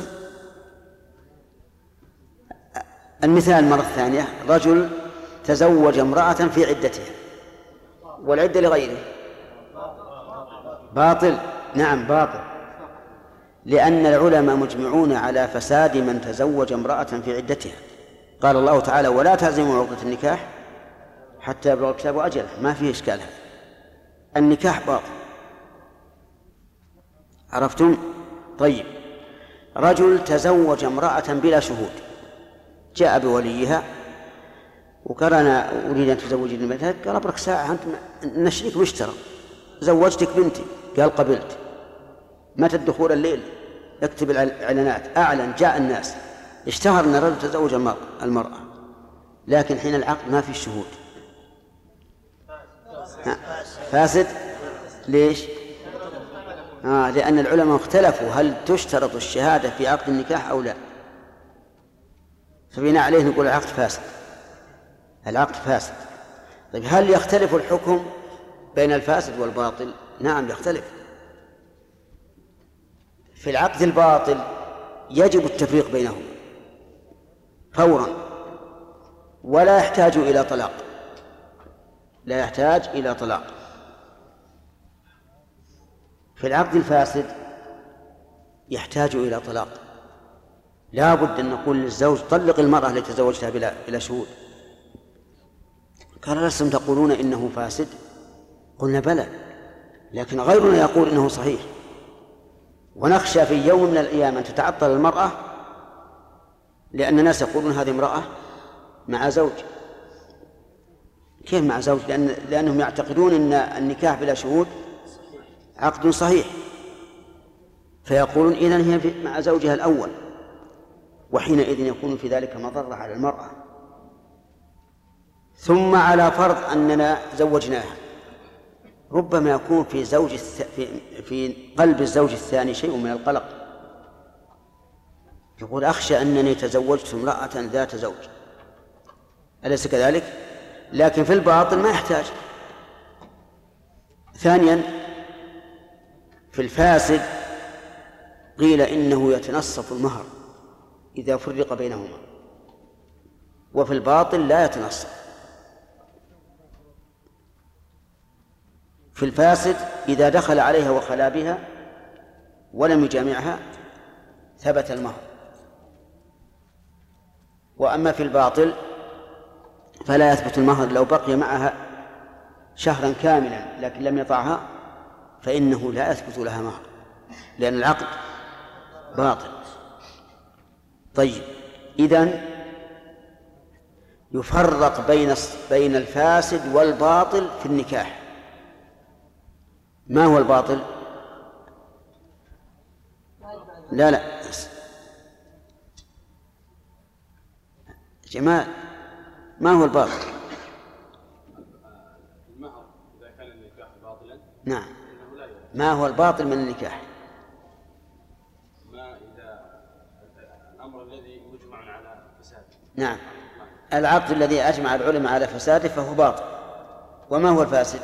المثال مرة ثانية، رجل تزوج امرأة في عدتها والعدة لغيره، باطل؟ نعم باطل، لأن العلماء مجمعون على فساد من تزوج امرأة في عدتها. قال الله تعالى: ولا تعزموا عقدة النكاح حتى يبلغ الكتاب أجله. ما فيه إشكال، هذا النكاح باطل. عرفتم؟ طيب، رجل تزوج امرأة بلا شهود، جاء بوليها وقال: أنا أريد أن تزوجي المثل. قال: أبرك ساعة، أنت نشريك مشترى، زوجتك بنتي. قال: قبلت. متى الدخول؟ الليل. اكتب الإعلانات، أعلن، جاء الناس، اشتهر أن الرجل تزوج المرأة، لكن حين العقد ما في الشهود. فاسد. ليش؟ لأن العلماء اختلفوا هل تشترط الشهادة في عقد النكاح أو لا، فبناء عليه نقول العقد فاسد. العقد فاسد. طيب، هل يختلف الحكم بين الفاسد والباطل؟ نعم يختلف. في العقد الباطل يجب التفريق بينهما فورا، ولا يحتاج إلى طلاق، لا يحتاج إلى طلاق. في العقد الفاسد يحتاج إلى طلاق، لا بد أن نقول للزوج: طلق المرأة التي تزوجتها بلا شهود. قال: لستم تقولون إنه فاسد؟ قلنا: بلى، لكن غيرنا يقول إنه صحيح، ونخشى في يوم من الأيام أن تتعطل المرأة، لأن الناس يقولون هذه امرأة مع زوج. كيف مع زوج؟ لأنهم يعتقدون أن النكاح بلا شهود عقد صحيح، فيقولون إذن هي مع زوجها الأول، وحينئذ يكون في ذلك مضرة على المرأة. ثم على فرض أننا زوجناها، ربما يكون في قلب الزوج الثاني شيء من القلق، يقول: أخشى أنني تزوجت امرأة ذات زوج، أليس كذلك؟ لكن في الباطل ما يحتاج. ثانيا، في الفاسد قيل إنه يتنصف المهر إذا فرق بينهما، وفي الباطل لا يتنصف. في الفاسد إذا دخل عليها وخلا بها ولم يجامعها ثبت المهر، وأما في الباطل فلا يثبت المهر لو بقي معها شهرا كاملا لكن لم يطعها، فإنه لا يثبت لها مهر، لأن العقد باطل. طيب، إذن يفرق بين الفاسد والباطل في النكاح. ما هو الباطل؟ لا جماعة ما هو الباطل؟ المهر إذا كان النكاح باطلا نعم. ما هو الباطل من النكاح؟ ما إذا الأمر الذي مجمع على فساده. نعم، العقد الذي أجمع العلماء على فساده فهو باطل. وما هو الفاسد؟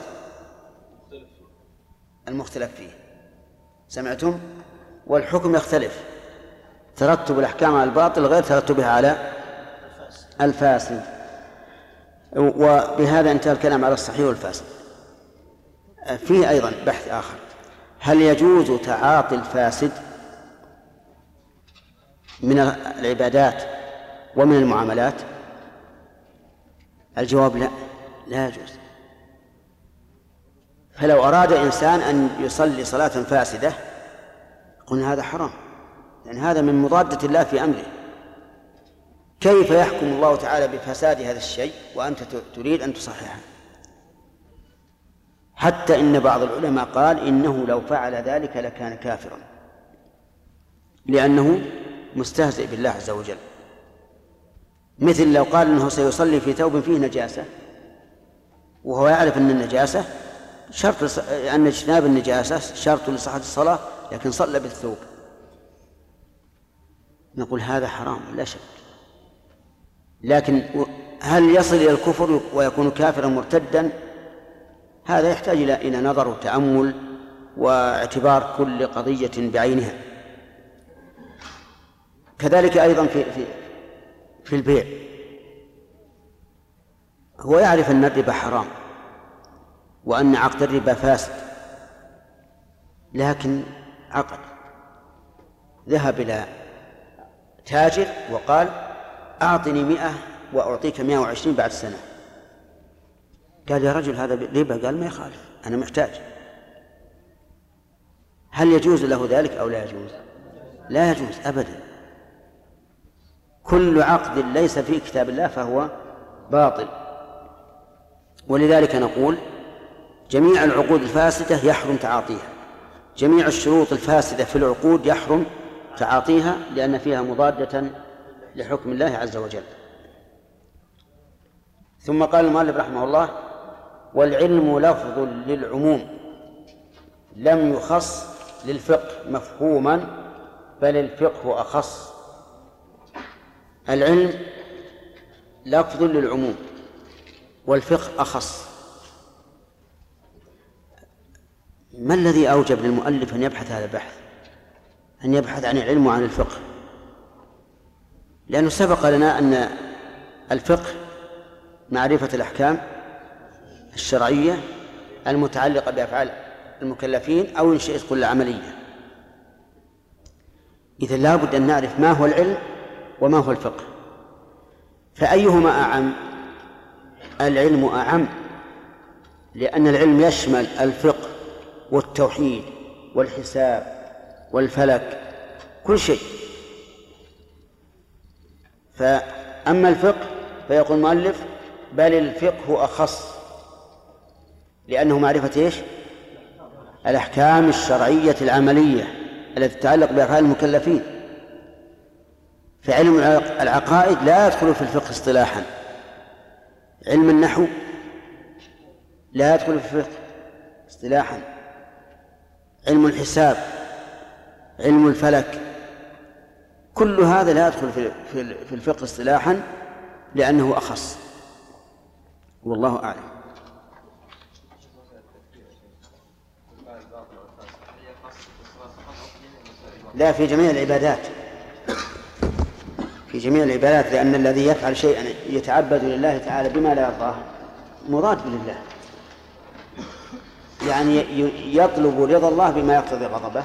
المختلف فيه. سمعتم؟ والحكم يختلف، ترتب الأحكام على الباطل غير ترتبها على الفاسد. وبهذا انتهى الكلام على الصحيح والفاسد. فيه أيضا بحث آخر: هل يجوز تعاطي الفاسد من العبادات ومن المعاملات؟ الجواب لا، لا يجوز. فلو أراد إنسان أن يصلي صلاة فاسدة قلنا هذا حرام، لأن هذا من مضادة الله في أمره. كيف يحكم الله تعالى بفساد هذا الشيء وأنت تريد أن تصححه؟ حتى إن بعض العلماء قال إنه لو فعل ذلك لكان كافرا، لأنه مستهزئ بالله عز وجل. مثل لو قال إنه سيصلي في ثوب فيه نجاسة وهو يعرف أن النجاسة شرط، أن اجتناب النجاسة شرط لصحة الصلاة، لكن صلى بالثوب، نقول هذا حرام لا شك. لكن هل يصل إلى الكفر ويكون كافرا مرتدا؟ هذا يحتاج إلى نظر وتأمل واعتبار كل قضية بعينها. كذلك أيضا في البيع، هو يعرف أن الربا حرام وأن عقد الربا فاسد، لكن عقد، ذهب إلى تاجر وقال أعطني 100 وأعطيك 120 بعد سنة. قال يا رجل هذا ربا، قال ما يخالف أنا محتاج. هل يجوز له ذلك أو لا يجوز؟ لا يجوز أبدا. كل عقد ليس في كتاب الله فهو باطل. ولذلك نقول جميع العقود الفاسدة يحرم تعاطيها، جميع الشروط الفاسدة في العقود يحرم تعاطيها، لأن فيها مضادة لحكم الله عز وجل. ثم قال المؤلف رحمه الله: والعلم لفظ للعموم لم يخص للفقه مفهوما بل الفقه أخص. العلم لفظ للعموم والفقه أخص. ما الذي أوجب للمؤلف أن يبحث هذا البحث، أن يبحث عن العلم وعن الفقه؟ لأنه سبق لنا أن الفقه معرفة الأحكام الشرعية المتعلقة بأفعال المكلفين أو إن شئت كل عملية. إذا لا بد أن نعرف ما هو العلم وما هو الفقه. فأيهما أعم؟ العلم أعم، لأن العلم يشمل الفقه والتوحيد والحساب والفلك، كل شيء. فأما الفقه فيقول المؤلف: بل الفقه أخص، لأنه معرفة إيش؟ الأحكام الشرعية العملية التي تتعلق بأفعال المكلفين. فعلم العقائد لا يدخل في الفقه اصطلاحا، علم النحو لا يدخل في الفقه اصطلاحا، علم الحساب، علم الفلك، كل هذا لا يدخل في الفقه اصطلاحا لأنه أخص. والله أعلم. لا، في جميع العبادات، في جميع العبادات، لأن الذي يفعل شيئا يتعبد لله تعالى بما لا يرضاه مراد لله، يعني يطلب رضا الله بما يقتضي غضبه.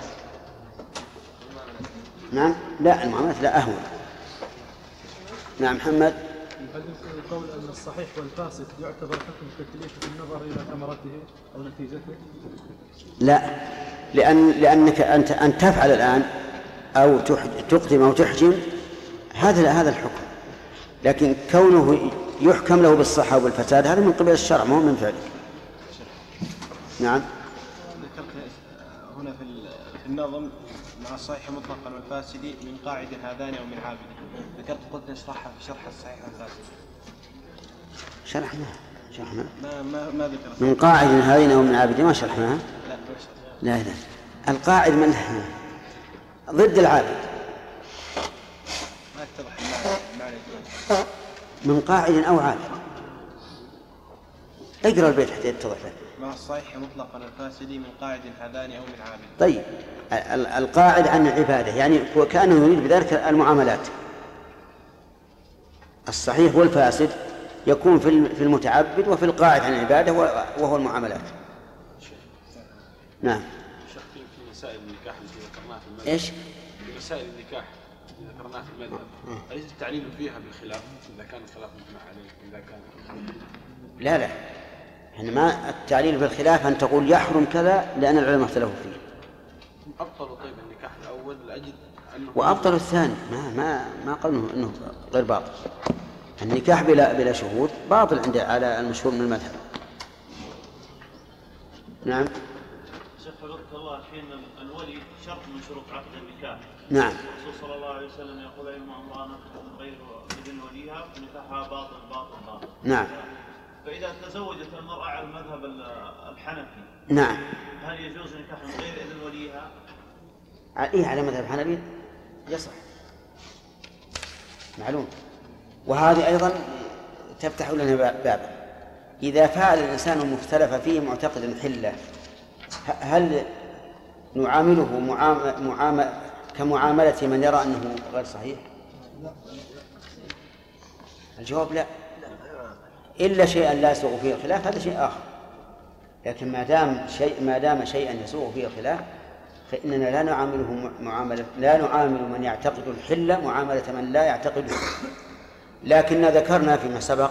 نعم، لا، المعاملات لا أهون. نعم محمد. هل القول أن الصحيح والفاسد يعتبر حكم التكليف بالنظر إلى ثمرته أو نتيجته؟ لا، لأنك أن تفعل الآن أو تقدم أو تحجم هذا الحكم، لكن كونه يحكم له بالصحة والفساد هذا من قبل الشرع، ما هو من فعله. نعم. هنا في النظم مع الصحيح مطلقا والفاسد من قاعد هذان أو من عابد. ذكرت قلت نشرحها في شرح الصحيح والفاسد. شرحنا ما ذكرت من قاعد هذين أو من عابد ما شرحناها. لا القاعد من ضد العابد ما اتضح المعنى من قاعد أو عابد. اقرأ البيت حتى يتضح لك. مع الصحيح مطلقا الفاسد من قاعد هذان أو من عابد. طيب القاعد عن العبادة يعني وكأنه يريد بذلك المعاملات. الصحيح والفاسد يكون في المتعبد وفي القاعد عن العبادة وهو المعاملات. نعم. في مسائل النكاح التي ذكرناها في المذهب. ايش؟ في مسائل النكاح التي ذكرناها في المذهب أليس التعليل فيها بالخلاف إذا كان الخلاف مجمع عليه إذا كان لا يعني ما التعليل بالخلاف أن تقول يحرم كذا لأن العلماء اختلفوا فيه. أبطل طيب النكاح الأول لأجل أنه وأبطل الثاني ما قالوا إنه غير باطل. النكاح بلا شهود باطل عند على المشهور من المذهب. نعم. شيخ حفظك الله الحين الولي شرط من شروط عقد النكاح. نعم. الرسول صلى الله عليه وسلم يقول أيما امرأة نكحت غير إذن وليها فنكاحها باطل. نعم. فإذا تزوجت المرأة على المذهب الحنفي نعم هل يجوز نكاح من غير إذن وليها؟ على مذهب الحنفي يصح معلوم. وهذه أيضا تفتح لنا بابا. إذا فعل الإنسان المختلف فيه معتقد حلة هل نعامله كمعاملة من يرى أنه غير صحيح؟ الجواب لا، إلا شيئا لا يسوغ فيه الخلاف هذا شيء آخر. لكن ما دام شيئا يسوغ فيه الخلاف فإننا لا نعامل من يعتقد الحلة معاملة من لا يعتقد. لكن ذكرنا فيما سبق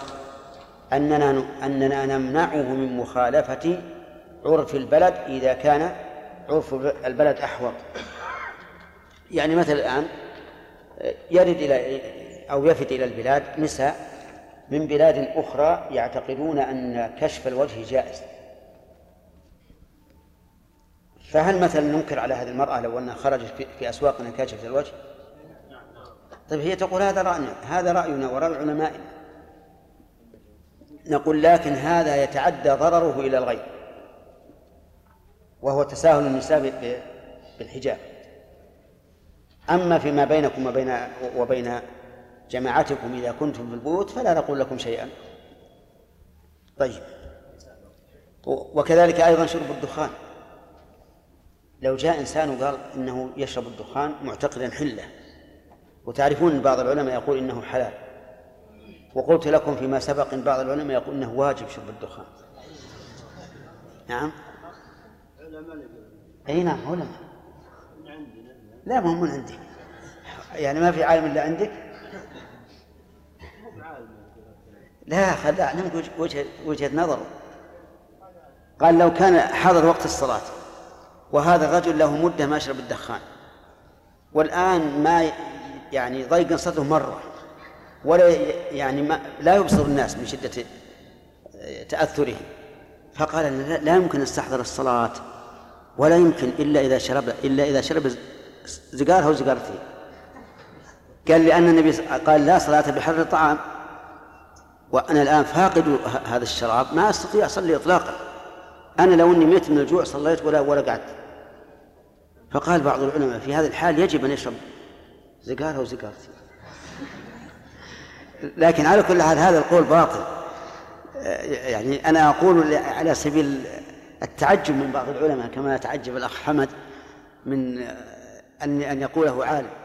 أننا نمنعه من مخالفة عرف البلد إذا كان عرف البلد أحوط. يعني مثل الآن يرد أو يفد إلى البلاد نساء من بلاد أخرى يعتقدون أن كشف الوجه جائز، فهل مثلا ننكر على هذه المرأة لو أنها خرجت في أسواقنا كاشفة الوجه؟ طيب هي تقول هذا رأينا ورأي علمائنا. نقول لكن هذا يتعدى ضرره إلى الغير وهو تساهل النساء بالحجاب. أما فيما بينكم وبين جماعتكم إذا كنتم في البيوت فلا نقول لكم شيئا. طيب وكذلك أيضا شرب الدخان. لو جاء إنسان وقال إنه يشرب الدخان معتقدا حلة، وتعرفون أن بعض العلماء يقول إنه حلال، وقلت لكم فيما سبق إن بعض العلماء يقول إنه واجب شرب الدخان. نعم أي نعم علماء. لا ما هو من عندي يعني ما في عالم إلا عندك. لا خل أعلمك وجهة نظره. قال لو كان حضر وقت الصلاة وهذا الرجل له مدة ما يشرب الدخان والآن ما يعني ضيق صدره مرة ولا يعني لا يبصر الناس من شدة تأثره، فقال لا يمكن استحضر الصلاة ولا يمكن إلا إذا شرب زقارها وزقارتين. قال لأن النبي قال لا صلاة بحر الطعام، وأنا الآن فاقد هذا الشراب ما أستطيع أصلي إطلاقا. أنا لو أني ميت من الجوع صليت ولا قعدت. فقال بعض العلماء في هذا الحال يجب أن يشرب زقارها وزقارتين. لكن على كل حال هذا القول باطل. يعني أنا أقول على سبيل التعجب من بعض العلماء كما يتعجب الأخ حمد من أن يقوله عالم.